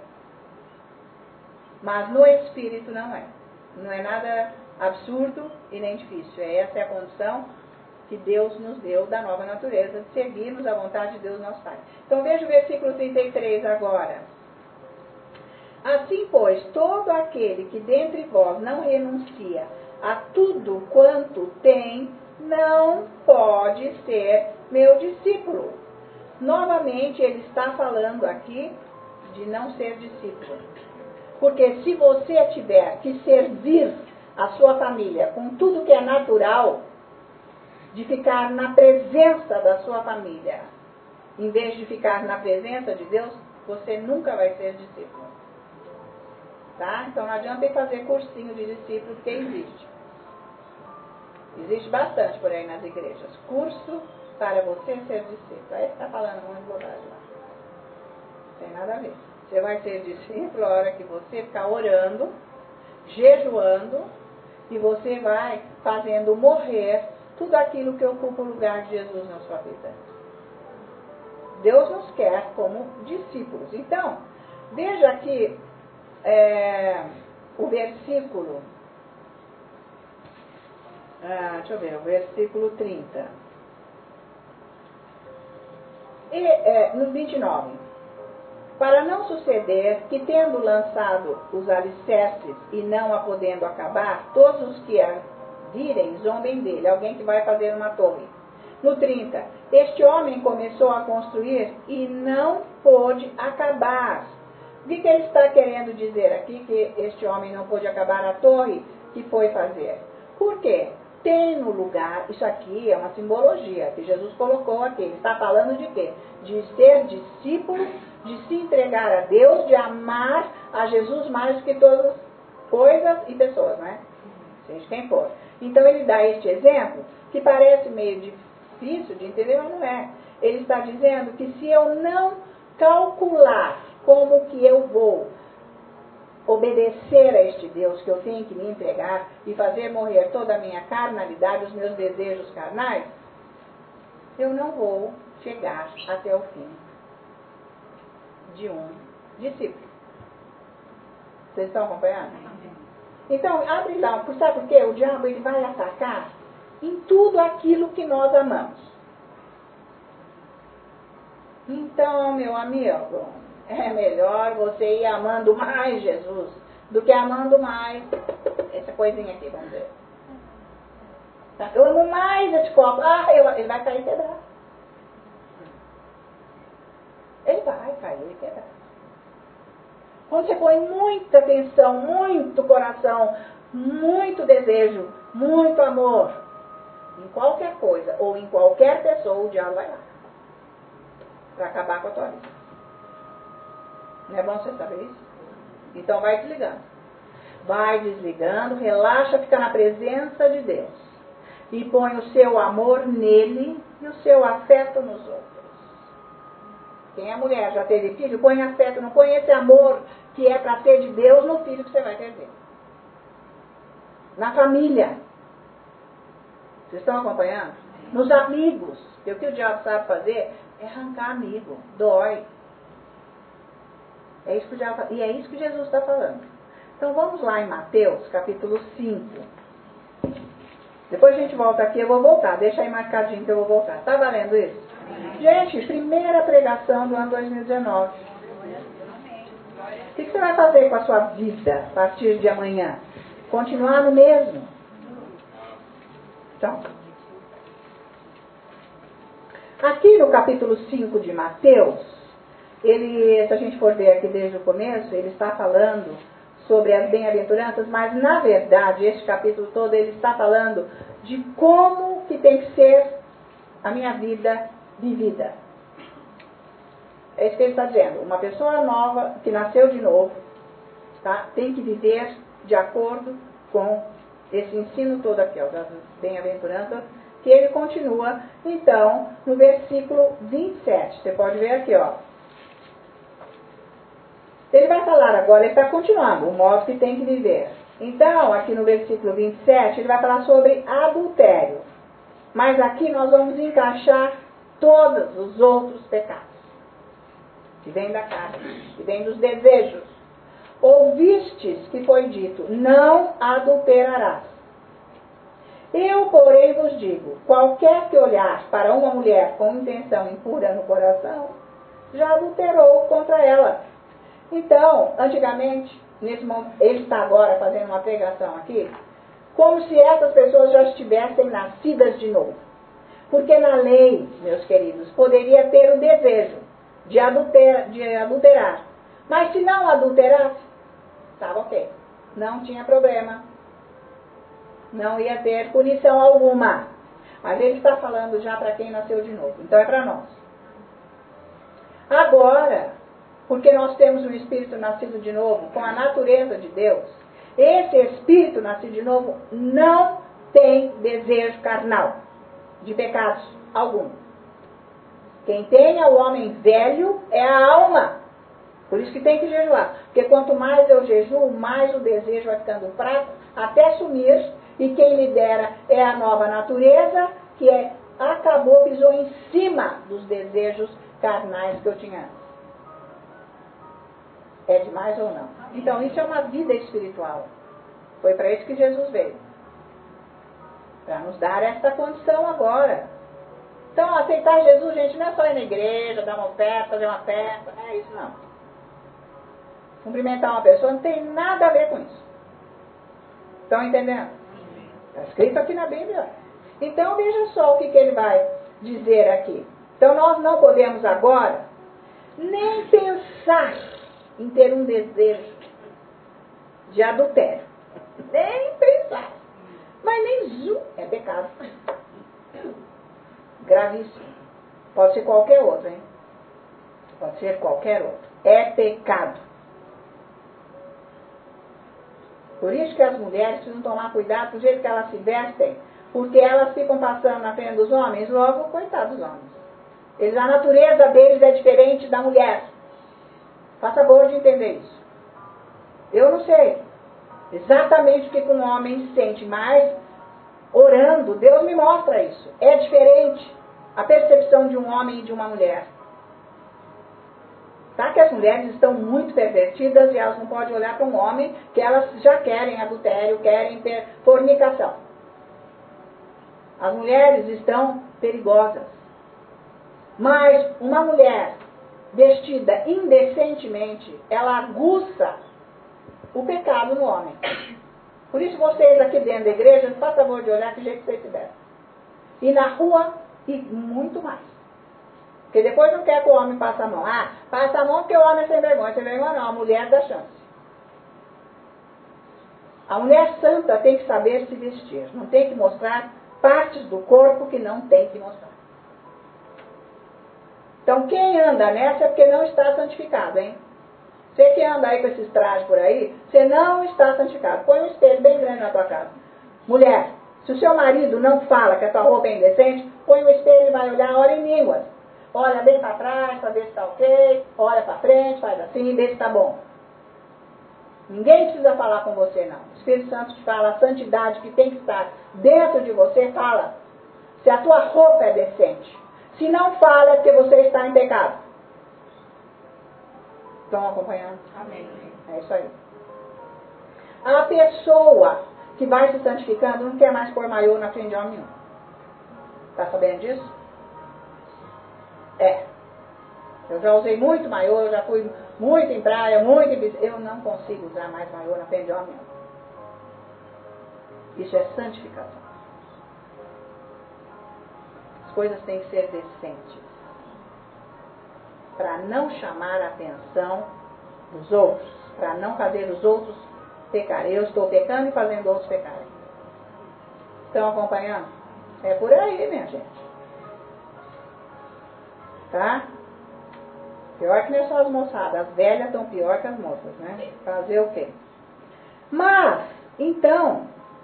[SPEAKER 1] Mas no espírito não é. Não é nada absurdo e nem difícil. Essa é a condição que Deus nos deu da nova natureza, de seguirmos a vontade de Deus nosso Pai. Então veja o versículo trinta e três agora. Assim, pois, todo aquele que dentre vós não renuncia a tudo quanto tem, não pode ser meu discípulo. Novamente, ele está falando aqui de não ser discípulo. Porque se você tiver que servir a sua família com tudo que é natural, de ficar na presença da sua família, em vez de ficar na presença de Deus, você nunca vai ser discípulo. Tá? Então não adianta ir fazer cursinho de discípulo, porque existe. Existe bastante por aí nas igrejas. Curso para você ser discípulo. Aí está falando muito bobagem lá. Não tem nada a ver. Você vai ser discípulo a hora que você ficar orando, jejuando, e você vai fazendo morrer tudo aquilo que ocupa o lugar de Jesus na sua vida. Deus nos quer como discípulos. Então, veja aqui é, o versículo, ah, deixa eu ver, o versículo trinta. E, é, no vinte e nove. Para não suceder que, tendo lançado os alicerces e não a podendo acabar, todos os que a virem zombem dele. Alguém que vai fazer uma torre. No trinta. Este homem começou a construir e não pôde acabar. O que ele está querendo dizer aqui? Que este homem não pôde acabar a torre que foi fazer. Por quê? Tem no lugar, isso aqui é uma simbologia que Jesus colocou aqui. Ele está falando de quê? De ser discípulo, de se entregar a Deus, de amar a Jesus mais do que todas as coisas e pessoas, né? Seja quem for. Então ele dá este exemplo, que parece meio difícil de entender, mas não é. Ele está dizendo que se eu não calcular como que eu vou obedecer a este Deus, que eu tenho que me entregar e fazer morrer toda a minha carnalidade, os meus desejos carnais, eu não vou chegar até o fim de um discípulo. Vocês estão acompanhando? Então, abre lá, sabe por quê? O diabo ele vai atacar em tudo aquilo que nós amamos. Então, meu amigo, é melhor você ir amando mais Jesus do que amando mais essa coisinha aqui, vamos ver. Tá? Eu amo mais esse copo. Ah, eu, ele vai cair e quebrar. Ele vai cair e quebrar. Quando você põe muita atenção, muito coração, muito desejo, muito amor em qualquer coisa ou em qualquer pessoa, o diabo vai lá para acabar com a tua vida. Não é bom você saber isso? Então vai desligando. Vai desligando, relaxa, fica na presença de Deus. E põe o seu amor nele e o seu afeto nos outros. Quem é mulher, já teve filho, põe afeto, não põe esse amor que é para ser de Deus no filho que você vai ter. Na família. Vocês estão acompanhando? Nos amigos. Porque o que o diabo sabe fazer é arrancar amigo. Dói. É isso que o diabo, e é isso que Jesus está falando. Então vamos lá em Mateus, capítulo cinco. Depois a gente volta aqui, eu vou voltar. Deixa aí marcadinho que eu vou voltar. Tá valendo isso? Gente, primeira pregação do ano dois mil e dezenove. O que você vai fazer com a sua vida a partir de amanhã? Continuar no mesmo? Então, aqui no capítulo cinco de Mateus, ele, se a gente for ver aqui desde o começo, ele está falando sobre as bem-aventuranças, mas na verdade, este capítulo todo, ele está falando de como que tem que ser a minha vida vivida. É isso que ele está dizendo. Uma pessoa nova, que nasceu de novo, tá, tem que viver de acordo com esse ensino todo aqui, ó, das bem-aventuranças, que ele continua, então, no versículo vinte e sete. Você pode ver aqui, ó. Ele vai falar agora, ele está continuando, o modo que tem que viver. Então, aqui no versículo vinte e sete, ele vai falar sobre adultério. Mas aqui nós vamos encaixar todos os outros pecados que vêm da carne, que vêm dos desejos. Ouvistes que foi dito, não adulterarás. Eu, porém, vos digo, qualquer que olhar para uma mulher com intenção impura no coração, já adulterou contra ela. Então, antigamente, nesse momento, ele está agora fazendo uma pregação aqui, como se essas pessoas já estivessem nascidas de novo. Porque na lei, meus queridos, poderia ter o desejo de adulterar, de adulterar. Mas se não adulterasse, estava ok. Não tinha problema. Não ia ter punição alguma. Mas ele está falando já para quem nasceu de novo. Então é para nós. Agora, porque nós temos um espírito nascido de novo, com a natureza de Deus, esse espírito nascido de novo não tem desejo carnal, de pecados algum. Quem tem é o homem velho, é a alma. Por isso que tem que jejuar. Porque quanto mais eu jejuo, mais o desejo vai ficando fraco, até sumir. E quem lidera é a nova natureza, que é, acabou, pisou em cima dos desejos carnais que eu tinha antes. É demais ou não? Então, isso é uma vida espiritual. Foi para isso que Jesus veio. Para nos dar essa condição agora. Então, aceitar Jesus, gente, não é só ir na igreja, dar uma oferta, fazer uma festa. Não é isso, não. Cumprimentar uma pessoa não tem nada a ver com isso. Estão entendendo? Está escrito aqui na Bíblia. Então, veja só o que, que ele vai dizer aqui. Então, nós não podemos agora nem pensar em ter um desejo de adultério. Nem pensar. Mas nem zu é pecado. Gravíssimo. Pode ser qualquer outro, hein? Pode ser qualquer outro. É pecado. Por isso que as mulheres precisam tomar cuidado do jeito que elas se vestem, porque elas ficam passando na frente dos homens, logo, coitados dos homens. Eles, a natureza deles é diferente da mulher. Faça favor de entender isso. Eu não sei exatamente o que um homem sente, mas orando, Deus me mostra isso. É diferente a percepção de um homem e de uma mulher. Tá? Que as mulheres estão muito pervertidas e elas não podem olhar para um homem que elas já querem adultério, querem ter fornicação. As mulheres estão perigosas. Mas uma mulher vestida indecentemente, ela aguça o pecado no homem. Por isso vocês aqui dentro da igreja, façam favor de olhar que jeito que vocês estiverem. E na rua, e muito mais. Porque depois não quer que o homem passe a mão. Ah, passa a mão porque o homem é sem vergonha. Sem vergonha não, a mulher dá chance. A mulher santa tem que saber se vestir. Não tem que mostrar partes do corpo que não tem que mostrar. Então quem anda nessa é porque não está santificado, hein? Você que anda aí com esses trajes por aí, você não está santificado. Põe um espelho bem grande na tua casa. Mulher, se o seu marido não fala que a tua roupa é indecente, põe um espelho e vai olhar, ora em línguas. Olha bem para trás, para ver se está ok. Olha para frente, faz assim, vê se está bom. Ninguém precisa falar com você, não. O Espírito Santo te fala, a santidade que tem que estar dentro de você, fala. Se a tua roupa é decente. Se não fala, é porque você está em pecado. Estão acompanhando?
[SPEAKER 2] Amém.
[SPEAKER 1] É isso aí. A pessoa que vai se santificando não quer mais pôr maiô na frente de homem nenhum. Está sabendo disso? É. Eu já usei muito maiô, eu já fui muito em praia, muito em piscina. Eu não consigo usar mais maiô na frente de homem nenhum. Isso é santificação. As coisas têm que ser decentes. Para não chamar a atenção dos outros. Para não fazer os outros pecarem. Eu estou pecando e fazendo outros pecarem. Estão acompanhando? É por aí, minha gente. Tá? Pior que não é só as moçadas. As velhas estão pior que as moças, né? Fazer o quê? Mas, então,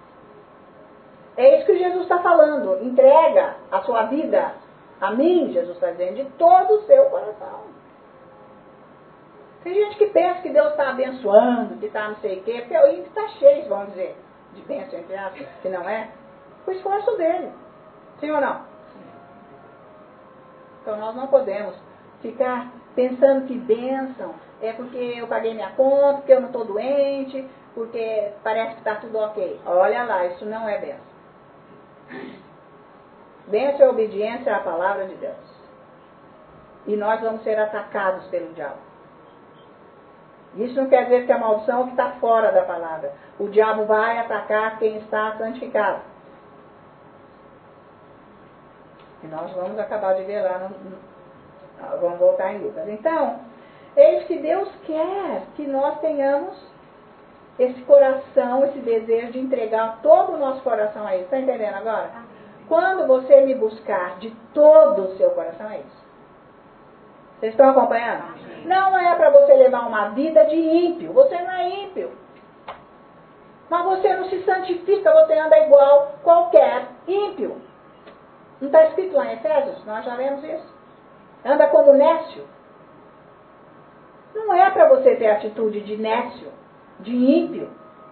[SPEAKER 1] é isso que Jesus está falando. Entrega a sua vida a mim, Jesus está dizendo, de todo o seu coração. Tem gente que pensa que Deus está abençoando, que está não sei o quê, porque o índice está cheio, vamos dizer, de bênção, entre aspas, que não é, o esforço dele. Sim ou não? Então nós não podemos ficar pensando que bênção é porque eu paguei minha conta, porque eu não estou doente, porque parece que está tudo ok. Olha lá, isso não é bênção. Bênção é obediência à palavra de Deus. E nós vamos ser atacados pelo diabo. Isso não quer dizer que a maldição é que está fora da palavra. O diabo vai atacar quem está santificado. E nós vamos acabar de ver lá, no, no, vamos voltar em Lucas. Então, eis que Deus quer que nós tenhamos esse coração, esse desejo de entregar todo o nosso coração a Ele. Está entendendo agora? Quando você me buscar de todo o seu coração, é isso. Vocês estão acompanhando? Não é para você levar uma vida de ímpio. Você não é ímpio. Mas você não se santifica, você anda igual qualquer ímpio. Não está escrito lá em Efésios? Nós já lemos isso. Anda como nécio. Não é para você ter atitude de nécio, de ímpio.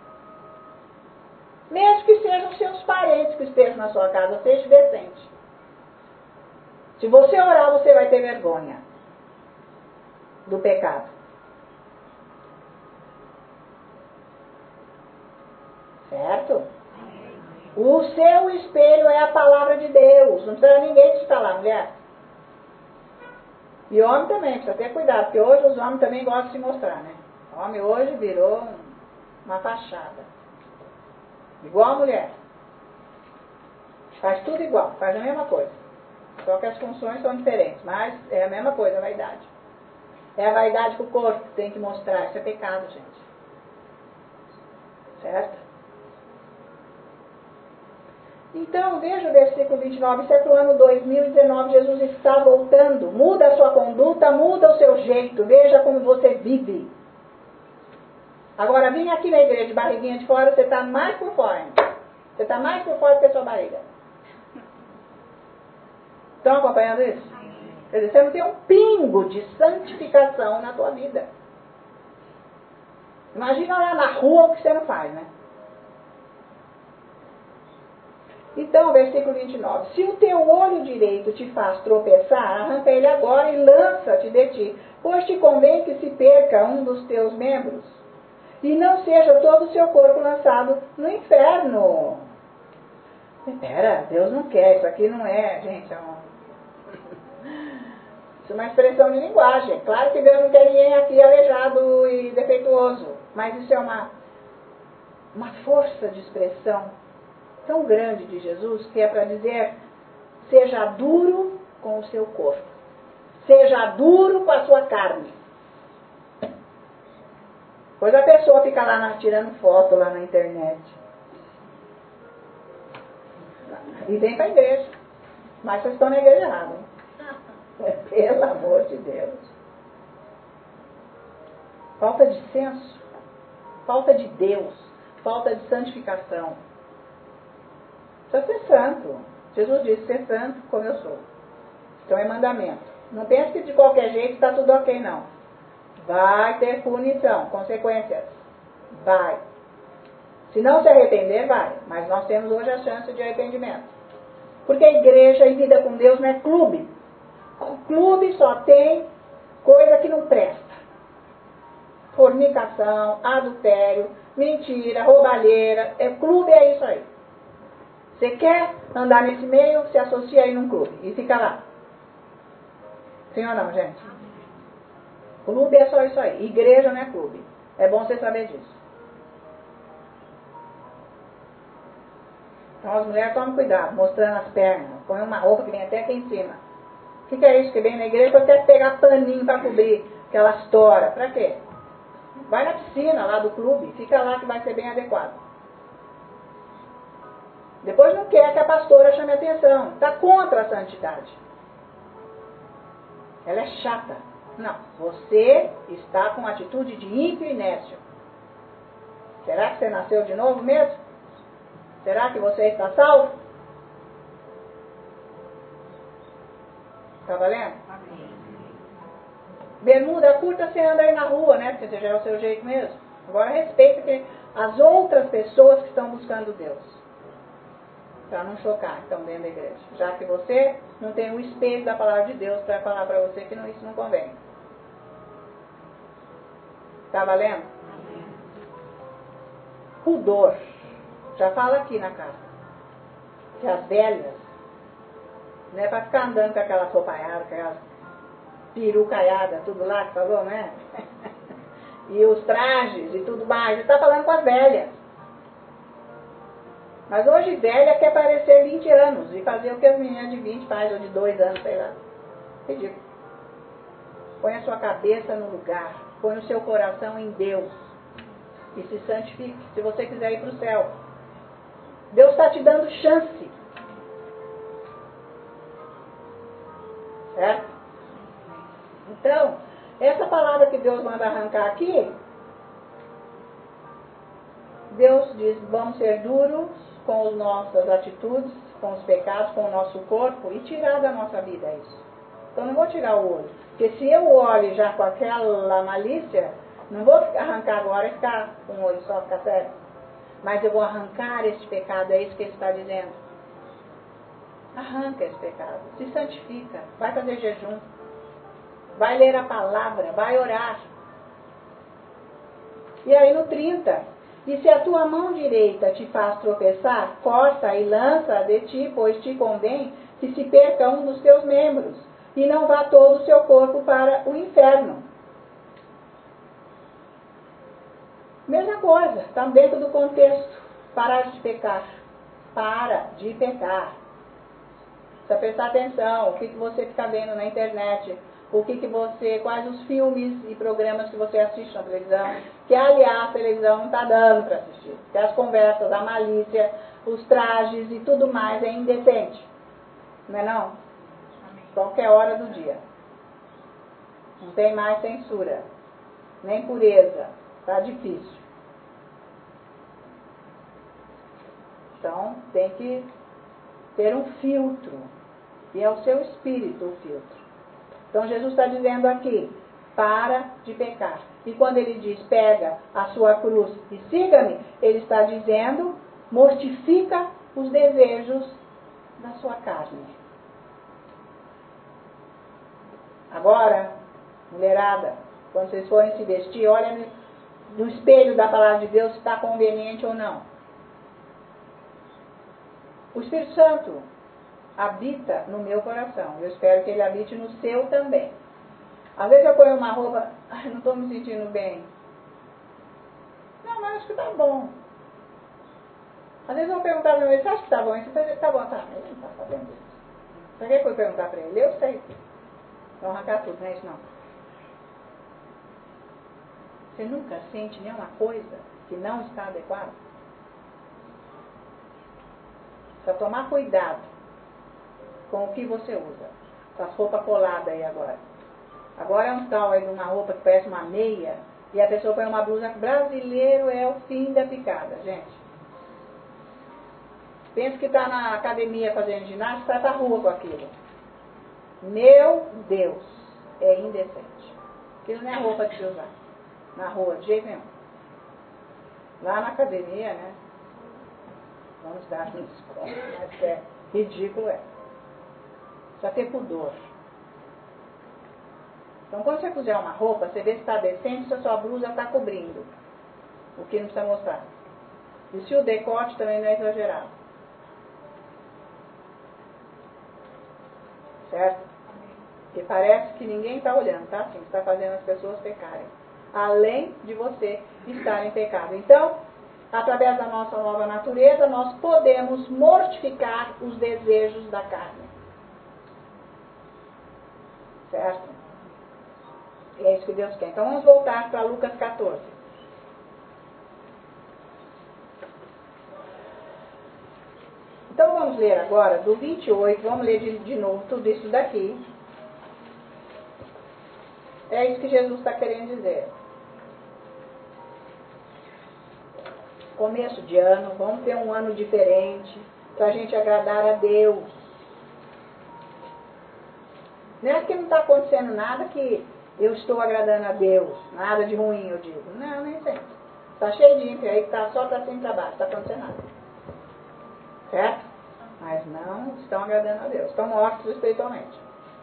[SPEAKER 1] Mesmo que sejam seus parentes que estejam na sua casa, seja decente. Se você orar, você vai ter vergonha do pecado. Certo? O seu espelho é a palavra de Deus. Não precisa ninguém te falar, mulher. E homem também, precisa ter cuidado, porque hoje os homens também gostam de se mostrar, né? O homem hoje virou uma fachada. Igual a mulher. Faz tudo igual, faz a mesma coisa. Só que as funções são diferentes, mas é a mesma coisa, a vaidade. É a vaidade que o corpo tem que mostrar. Isso é pecado, gente. Certo? Então, veja o versículo vinte e nove, isso é para o ano dois mil e dezenove, Jesus está voltando. Muda a sua conduta, muda o seu jeito, veja como você vive. Agora, vem aqui na igreja de barriguinha de fora, você está mais por fora ainda. Você está mais por fora do que a sua barriga. Estão acompanhando isso? Quer dizer, você não tem um pingo de santificação na tua vida. Imagina lá na rua o que você não faz, né? Então, versículo vinte e nove. Se o teu olho direito te faz tropeçar, arranca ele agora e lança-te de ti, pois te convém que se perca um dos teus membros, e não seja todo o seu corpo lançado no inferno. Espera, Deus não quer, isso aqui não é, gente, é uma... Isso é uma expressão de linguagem. Claro que Deus não quer ninguém aqui aleijado e defeituoso, mas isso é uma, uma força de expressão tão grande de Jesus, que é para dizer, seja duro com o seu corpo, seja duro com a sua carne. Pois a pessoa fica lá na, tirando foto lá na internet. E vem para a igreja. Mas vocês estão na igreja errada. Pelo amor de Deus. Falta de senso. Falta de Deus. Falta de santificação. Precisa ser santo. Jesus disse, ser santo como eu sou. Então é mandamento. Não pense que de qualquer jeito está tudo ok, não. Vai ter punição, consequências. Vai. Se não se arrepender, vai. Mas nós temos hoje a chance de arrependimento. Porque a igreja e vida com Deus não é clube. O clube só tem coisa que não presta. Fornicação, adultério, mentira, roubalheira. É, clube é isso aí. Você quer andar nesse meio, se associa aí num clube. E fica lá. Sim ou não, gente? Clube é só isso aí. Igreja não é clube. É bom você saber disso. Então as mulheres tomam cuidado, mostrando as pernas. Põe uma roupa que vem até aqui em cima. O que, que é isso que vem na igreja? Para até pegar paninho para cobrir aquelas toras. Para quê? Vai na piscina lá do clube. Fica lá que vai ser bem adequado. Depois não quer que a pastora chame a atenção. Está contra a santidade. Ela é chata. Não, você está com atitude de ímpio e nécio. Será que você nasceu de novo mesmo? Será que você está salvo? Está valendo? Amém. Bermuda curta você anda aí na rua, né? Porque já é o seu jeito mesmo. Agora respeita que as outras pessoas que estão buscando Deus. Para não chocar, então, dentro da igreja. Já que você não tem o espelho da palavra de Deus para falar para você que não, isso não convém. Está valendo? Amém. Pudor. Já fala aqui na casa. Que as velhas, não é para ficar andando com aquela sopaiada, com aquela perucaiada, tudo lá que falou, né? E os trajes e tudo mais. Está falando com as velhas. Mas hoje velha quer parecer vinte anos e fazer o que as meninas de vinte fazem, ou de dois anos, sei lá. Ridículo. Põe a sua cabeça no lugar. Põe o seu coração em Deus. E se santifique, se você quiser ir para o céu. Deus está te dando chance. Certo? Então, essa palavra que Deus manda arrancar aqui, Deus diz, vamos ser duros com as nossas atitudes, com os pecados, com o nosso corpo e tirar da nossa vida isso. Então não vou tirar o olho. Porque se eu olho já com aquela malícia, não vou arrancar agora e ficar com o olho só, ficar sério. Mas eu vou arrancar este pecado, é isso que ele está dizendo. Arranca esse pecado, se santifica, vai fazer jejum, vai ler a palavra, vai orar. E aí no trinta, e se a tua mão direita te faz tropeçar, corta e lança de ti, pois te convém que se perca um dos teus membros, e não vá todo o seu corpo para o inferno. Mesma coisa, está dentro do contexto. Parar de pecar. Para de pecar. Precisa prestar atenção, o que você fica vendo na internet, o que, que você, quais os filmes e programas que você assiste na televisão, que aliás a televisão não está dando para assistir, porque as conversas, a malícia, os trajes e tudo mais é indecente, não é não? Qualquer hora do dia. Não tem mais censura, nem pureza, está difícil. Então tem que ter um filtro, e é o seu espírito o filtro. Então Jesus está dizendo aqui, para de pecar. E quando ele diz, pega a sua cruz e siga-me, ele está dizendo, mortifica os desejos da sua carne. Agora, mulherada, quando vocês forem se vestir, olha no espelho da palavra de Deus se está conveniente ou não. O Espírito Santo habita no meu coração. Eu espero que ele habite no seu também. Às vezes eu ponho uma roupa, ai, não estou me sentindo bem. Não, mas acho que está bom. Às vezes eu vou perguntar para ele, você acha que está bom? Ele vai dizer, tá bom, tá. Ele não está fazendo isso. Para que foi perguntar para ele? Eu sei. Vão arrancar tudo, não é isso não. Você nunca sente nenhuma coisa que não está adequada? Para tomar cuidado com o que você usa. Com as roupas coladas aí agora. Agora é um tal aí de uma roupa que parece uma meia e a pessoa põe uma blusa. Brasileiro é o fim da picada, gente. Pensa que está na academia fazendo ginástica, sai pra rua com aquilo. Meu Deus, é indecente. Aquilo não é roupa de se usar na rua, de jeito nenhum. Lá na academia, né? Vamos dar um desconto, mas é ridículo, é. Só ter pudor. Então, quando você puser uma roupa, você vê se está decente, se a sua blusa está cobrindo o que não precisa mostrar. E se o decote também não é exagerado. Certo? Porque parece que ninguém está olhando, tá? Assim, está fazendo as pessoas pecarem. Além de você estar em pecado. Então, através da nossa nova natureza, nós podemos mortificar os desejos da carne. Certo? E é isso que Deus quer. Então, vamos voltar para Lucas quatorze. Então, vamos ler agora do vinte e oito, vamos ler de, de novo tudo isso daqui. É isso que Jesus está querendo dizer. Começo de ano, vamos ter um ano diferente, para a gente agradar a Deus. Não é que não está acontecendo nada que eu estou agradando a Deus, nada de ruim eu digo. Não, nem sempre. Está cheio de ímpio aí que está só para cima e para baixo, não está acontecendo nada. Certo? Mas não estão agradando a Deus, estão mortos espiritualmente.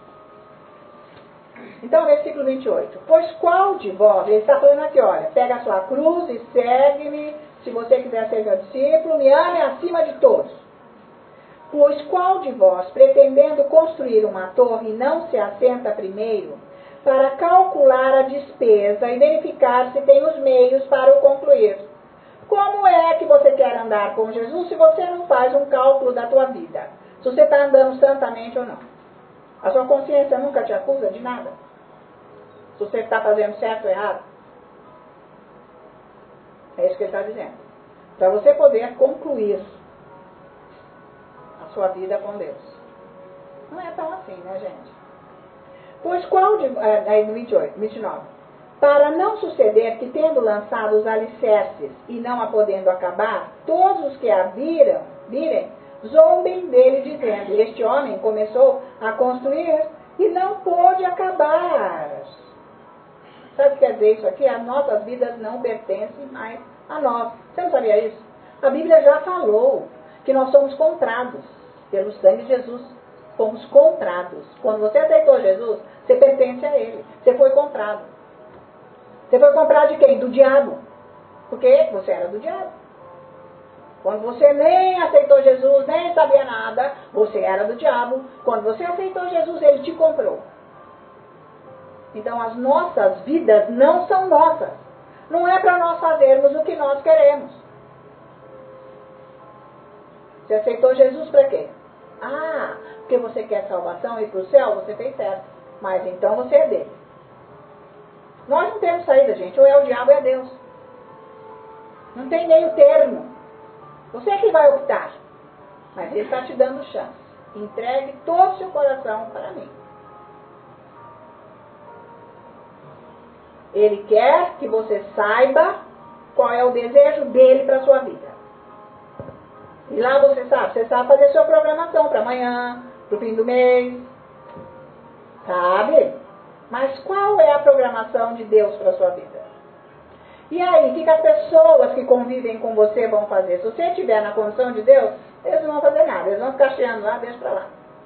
[SPEAKER 1] Então, versículo vinte e oito. Pois qual de vós, ele está falando aqui, olha, pega a sua cruz e segue-me, se você quiser ser meu discípulo, me ame acima de todos. Pois qual de vós, pretendendo construir uma torre, não se assenta primeiro para calcular a despesa e verificar se tem os meios para o concluir? Como é que você quer andar com Jesus se você não faz um cálculo da tua vida? Se você está andando santamente ou não? A sua consciência nunca te acusa de nada? Se você está fazendo certo ou errado? É isso que ele está dizendo. Para você poder concluir a sua vida com Deus. Não é tão assim, né, gente? Pois qual de... Aí no vinte e oito, vinte e nove. Para não suceder que, tendo lançado os alicerces e não a podendo acabar, todos os que a viram, virem, zombem dele, dizendo, este homem começou a construir e não pôde acabar. Sabe o que quer dizer isso aqui? As nossas vidas não pertencem mais a nós. Você não sabia isso? A Bíblia já falou que nós somos comprados pelo sangue de Jesus. Fomos comprados. Quando você aceitou Jesus, você pertence a Ele. Você foi comprado. Você foi comprado de quem? Do diabo. Porque você era do diabo. Quando você nem aceitou Jesus, nem sabia nada, você era do diabo. Quando você aceitou Jesus, Ele te comprou. Então, as nossas vidas não são nossas. Não é para nós fazermos o que nós queremos. Você aceitou Jesus para quê? Ah, porque você quer salvação e ir para o céu, você fez certo. Mas então você é dele. Nós não temos saída, gente. Ou é o diabo ou é Deus. Não tem meio termo. Você é que vai optar. Mas ele está te dando chance. Entregue todo o seu coração para mim. Ele quer que você saiba qual é o desejo dele para a sua vida. E lá você sabe, você sabe fazer sua programação para amanhã, para o fim do mês. Sabe? Mas qual é a programação de Deus para a sua vida? E aí, o que, que as pessoas que convivem com você vão fazer? Se você estiver na condição de Deus, eles não vão fazer nada. Eles vão ficar chiando lá, deixa para lá.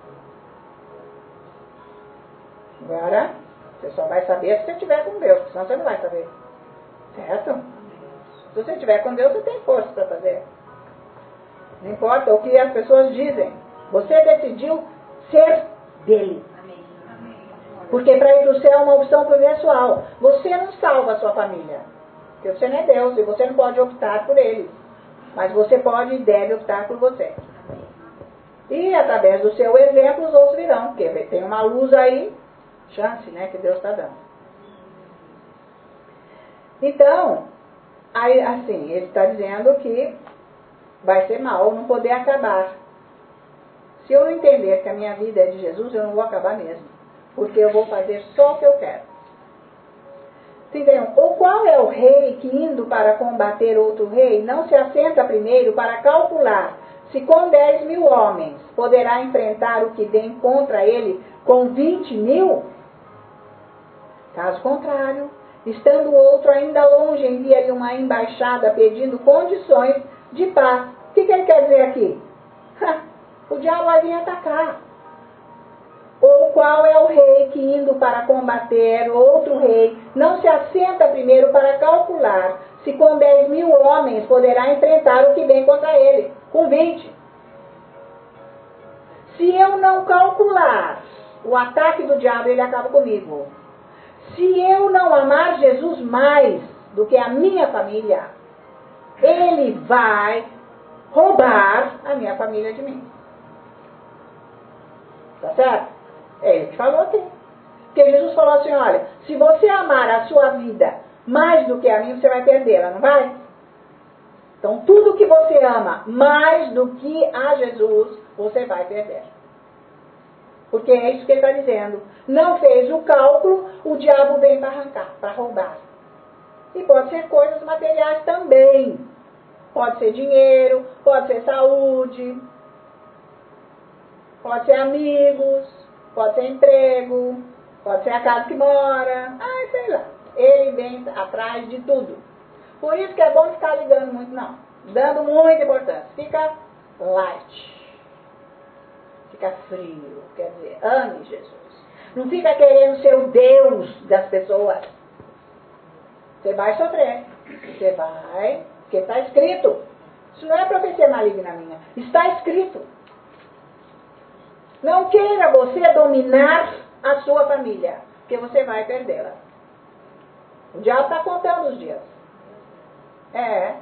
[SPEAKER 1] Agora, você só vai saber se você estiver com Deus, senão você não vai saber. Certo? Se você estiver com Deus, você tem força para fazer. Não importa o que as pessoas dizem. Você decidiu ser dele. Porque para ir para o céu é uma opção pessoal. Você não salva a sua família. Porque você não é Deus e você não pode optar por eles. Mas você pode e deve optar por você. E através do seu exemplo os outros virão. Porque tem uma luz aí, chance, né, que Deus está dando. Então, aí, assim, ele está dizendo que vai ser mal não poder acabar. Se eu não entender que a minha vida é de Jesus, eu não vou acabar mesmo. Porque eu vou fazer só o que eu quero. Entendeu? Ou qual é o rei que, indo para combater outro rei, não se assenta primeiro para calcular se com dez mil homens poderá enfrentar o que vem contra ele com vinte mil? Caso contrário, estando o outro ainda longe, envia-lhe uma embaixada pedindo condições de paz. O que, que ele quer dizer aqui? O diabo vai vir atacar. Ou qual é o rei que, indo para combater outro rei, não se assenta primeiro para calcular se com dez mil homens poderá enfrentar o que vem contra ele, com vinte? Se eu não calcular o ataque do diabo, ele acaba comigo. Se eu não amar Jesus mais do que a minha família, ele vai roubar a minha família de mim. Tá certo? É ele que falou aqui. Porque Jesus falou assim, olha, se você amar a sua vida mais do que a minha, você vai perdê-la, não vai? Então, tudo que você ama mais do que a Jesus, você vai perder. Porque é isso que ele está dizendo. Não fez o cálculo, o diabo vem para arrancar, para roubar. E pode ser coisas materiais também. Pode ser dinheiro, pode ser saúde, pode ser amigos, pode ser emprego, pode ser a casa que mora, ah, sei lá. Ele vem atrás de tudo. Por isso que é bom ficar ligando muito, não. Dando muita importância. Fica light. Fica frio. Quer dizer, ame Jesus. Não fica querendo ser o Deus das pessoas. Você vai sofrer. Você vai, porque está escrito. Isso não é profecia maligna minha. Está escrito. Não queira você dominar a sua família, porque você vai perdê-la. O diabo está contando os dias. É.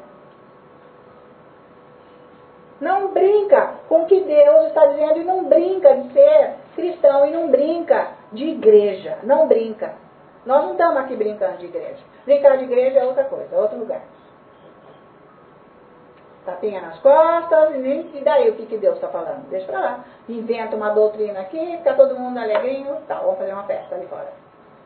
[SPEAKER 1] Não brinca com o que Deus está dizendo e não brinca de ser cristão e não brinca de igreja. Não brinca. Nós não estamos aqui brincando de igreja. Brincar de igreja é outra coisa, é outro lugar. Tapinha nas costas, e, nem, e daí o que, que Deus está falando? Deixa pra lá. Inventa uma doutrina aqui, fica todo mundo alegrinho, tá, vamos fazer uma festa ali fora.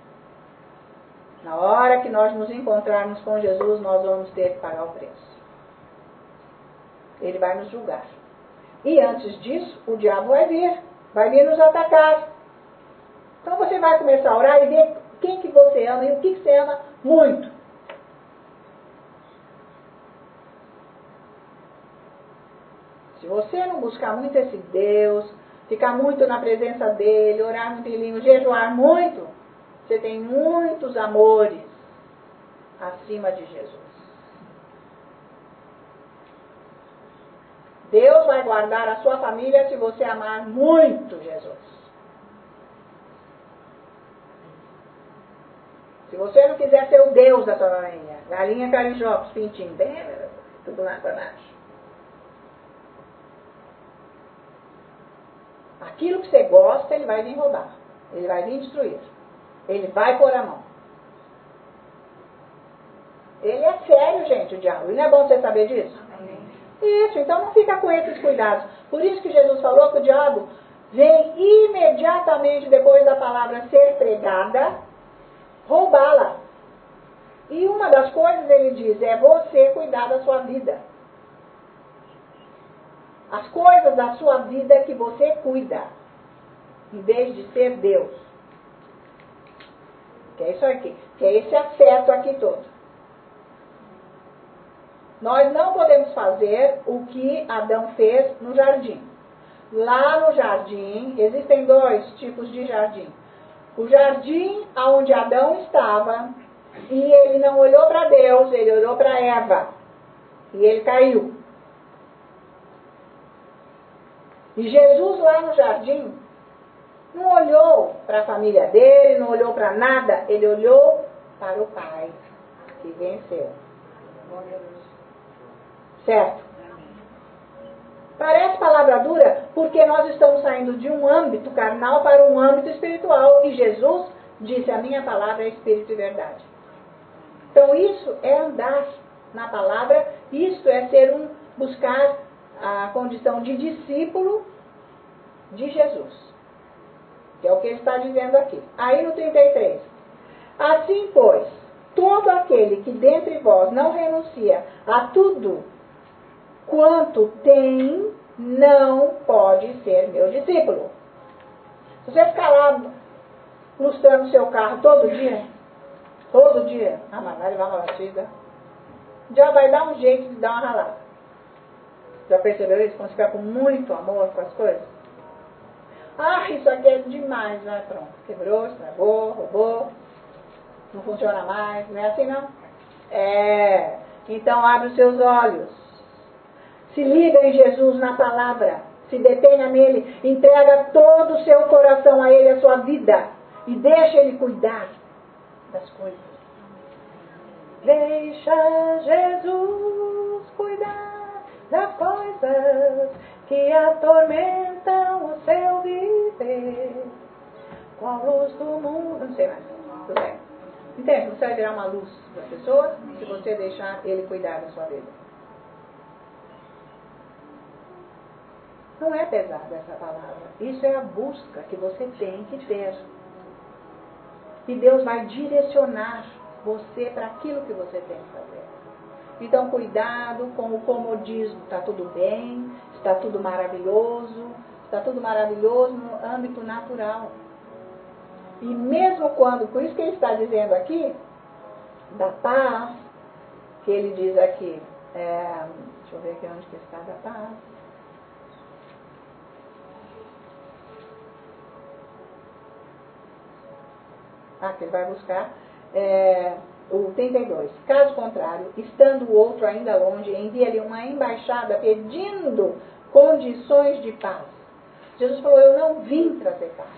[SPEAKER 1] Na hora que nós nos encontrarmos com Jesus, nós vamos ter que pagar o preço. Ele vai nos julgar. E antes disso, o diabo vai vir, vai vir nos atacar. Então você vai começar a orar e ver quem que você ama e o que, que você ama muito. Se você não buscar muito esse Deus, ficar muito na presença dele, orar muito em língua, jejuar muito, você tem muitos amores acima de Jesus. Deus vai guardar a sua família se você amar muito Jesus. Se você não quiser ser o Deus da sua família, galinha, carijó, pintinho, bem, tudo lá para baixo. Aquilo que você gosta, ele vai vir roubar. Ele vai vir destruir. Ele vai pôr a mão. Ele é sério, gente, o diabo. E não é bom você saber disso? Amém. Isso, então não fica com esses cuidados. Por isso que Jesus falou que o diabo vem imediatamente depois da palavra ser pregada, roubá-la. E uma das coisas ele diz, é você cuidar da sua vida. As coisas da sua vida que você cuida, em vez de ser Deus. Que é isso aqui, que é esse afeto aqui todo. Nós não podemos fazer o que Adão fez no jardim. Lá no jardim, existem dois tipos de jardim. O jardim onde Adão estava, e ele não olhou para Deus, ele olhou para Eva. E ele caiu. E Jesus lá no jardim, não olhou para a família dele, não olhou para nada, ele olhou para o Pai, que venceu. Certo? Parece palavra dura, porque nós estamos saindo de um âmbito carnal para um âmbito espiritual, e Jesus disse, a minha palavra é espírito e verdade. Então isso é andar na palavra, isso é ser um, buscar a condição de discípulo de Jesus. Que é o que ele está dizendo aqui. Aí no trinta e três. Assim, pois, todo aquele que dentre vós não renuncia a tudo quanto tem, não pode ser meu discípulo. Se você ficar lá lustrando o seu carro todo dia, todo dia, ah, mas vai levar uma batida, já vai dar um jeito de dar uma ralada. Já percebeu isso? Quando você fica com muito amor com as coisas? Ah, isso aqui é demais, né? Pronto, quebrou, estragou, roubou, não funciona mais, não é assim não? É, então abre os seus olhos, se liga em Jesus, na palavra, se detenha nele, entrega todo o seu coração a ele, a sua vida, e deixa ele cuidar das coisas. Deixa Jesus cuidar das coisas que atormentam o seu viver, com a luz do mundo. Não sei mais, tudo bem. Entende? Você vai virar uma luz para as pessoas se você deixar ele cuidar da sua vida. Não é pesada essa palavra. Isso é a busca que você tem que ter. E Deus vai direcionar você para aquilo que você tem que fazer. Então, cuidado com o comodismo. Está tudo bem, está tudo maravilhoso, está tudo maravilhoso no âmbito natural. E mesmo quando, por isso que ele está dizendo aqui, da paz, que ele diz aqui, é, deixa eu ver aqui onde que está da paz. Ah, que ele vai buscar. É, o trinta e dois. Caso contrário, estando o outro ainda longe, envia-lhe uma embaixada pedindo condições de paz. Jesus falou, eu não vim trazer paz.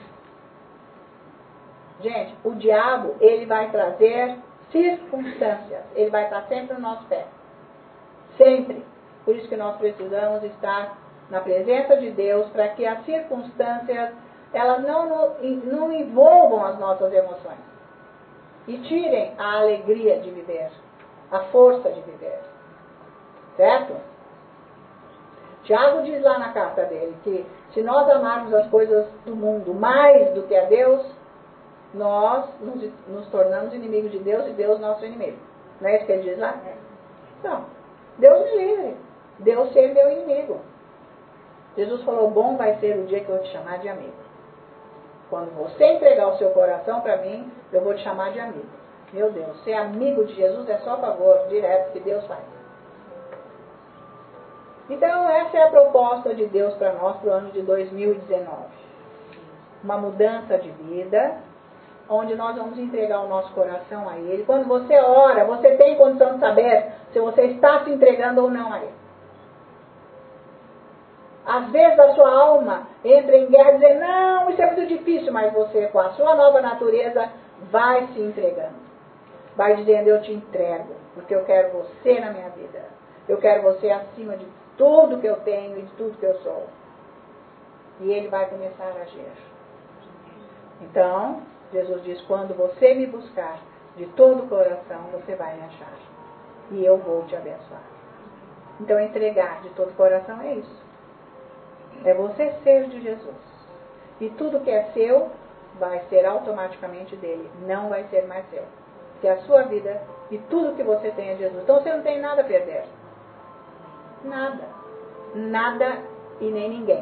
[SPEAKER 1] Gente, o diabo, ele vai trazer circunstâncias. Ele vai estar sempre no nosso pé. Sempre. Por isso que nós precisamos estar na presença de Deus, para que as circunstâncias, elas não, não envolvam as nossas emoções. E tirem a alegria de viver, a força de viver. Certo? Tiago diz lá na carta dele que se nós amarmos as coisas do mundo mais do que a Deus, nós nos, nos tornamos inimigos de Deus e Deus nosso inimigo. Não é isso que ele diz lá? Não. Deus me livre. Deus ser meu inimigo. Jesus falou, bom vai ser o dia que eu vou te chamar de amigo. Quando você entregar o seu coração para mim, eu vou te chamar de amigo. Meu Deus, ser amigo de Jesus é só favor direto que Deus faz. Então, essa é a proposta de Deus para nós para o ano de dois mil e dezenove. Uma mudança de vida, onde nós vamos entregar o nosso coração a Ele. Quando você ora, você tem condição de saber se você está se entregando ou não a Ele. Às vezes a sua alma entra em guerra e diz, não, isso é muito difícil, mas você, com a sua nova natureza, vai se entregando. Vai dizendo, eu te entrego, porque eu quero você na minha vida. Eu quero você acima de tudo que eu tenho e de tudo que eu sou. E Ele vai começar a agir. Então, Jesus diz, quando você me buscar de todo o coração, você vai me achar. E eu vou te abençoar. Então, entregar de todo o coração é isso. É você ser de Jesus. E tudo que é seu, vai ser automaticamente dele. Não vai ser mais seu. Porque a sua vida e tudo que você tem é Jesus. Então, você não tem nada a perder. Nada. Nada e nem ninguém.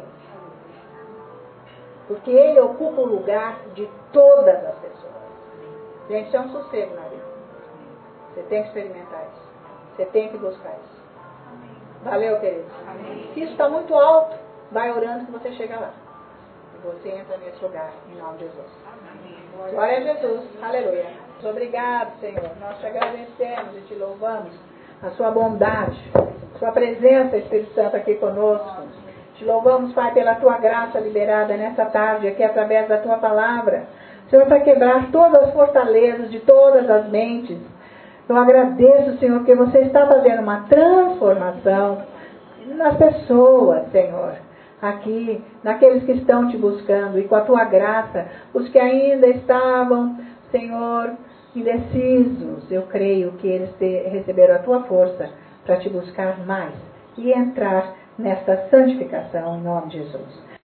[SPEAKER 1] Porque ele ocupa o lugar de todas as pessoas. Gente, isso é um sossego na vida. Você tem que experimentar isso. Você tem que buscar isso. Valeu, queridos? Se isso está muito alto, vai orando que você chega lá. E você entra nesse lugar, em nome de Jesus. Glória a Jesus. Aleluia. Muito obrigado, Senhor. Nós te agradecemos e te louvamos. A sua bondade, a sua presença, Espírito Santo, aqui conosco. Te louvamos, Pai, pela tua graça liberada nessa tarde, aqui através da tua palavra. Senhor, para quebrar todas as fortalezas de todas as mentes. Eu agradeço, Senhor, que você está fazendo uma transformação nas pessoas, Senhor. Aqui, naqueles que estão te buscando. E com a tua graça, os que ainda estavam, Senhor, indecisos. Eu creio que eles te, receberam a tua força para te buscar mais. E entrar nesta santificação em nome de Jesus.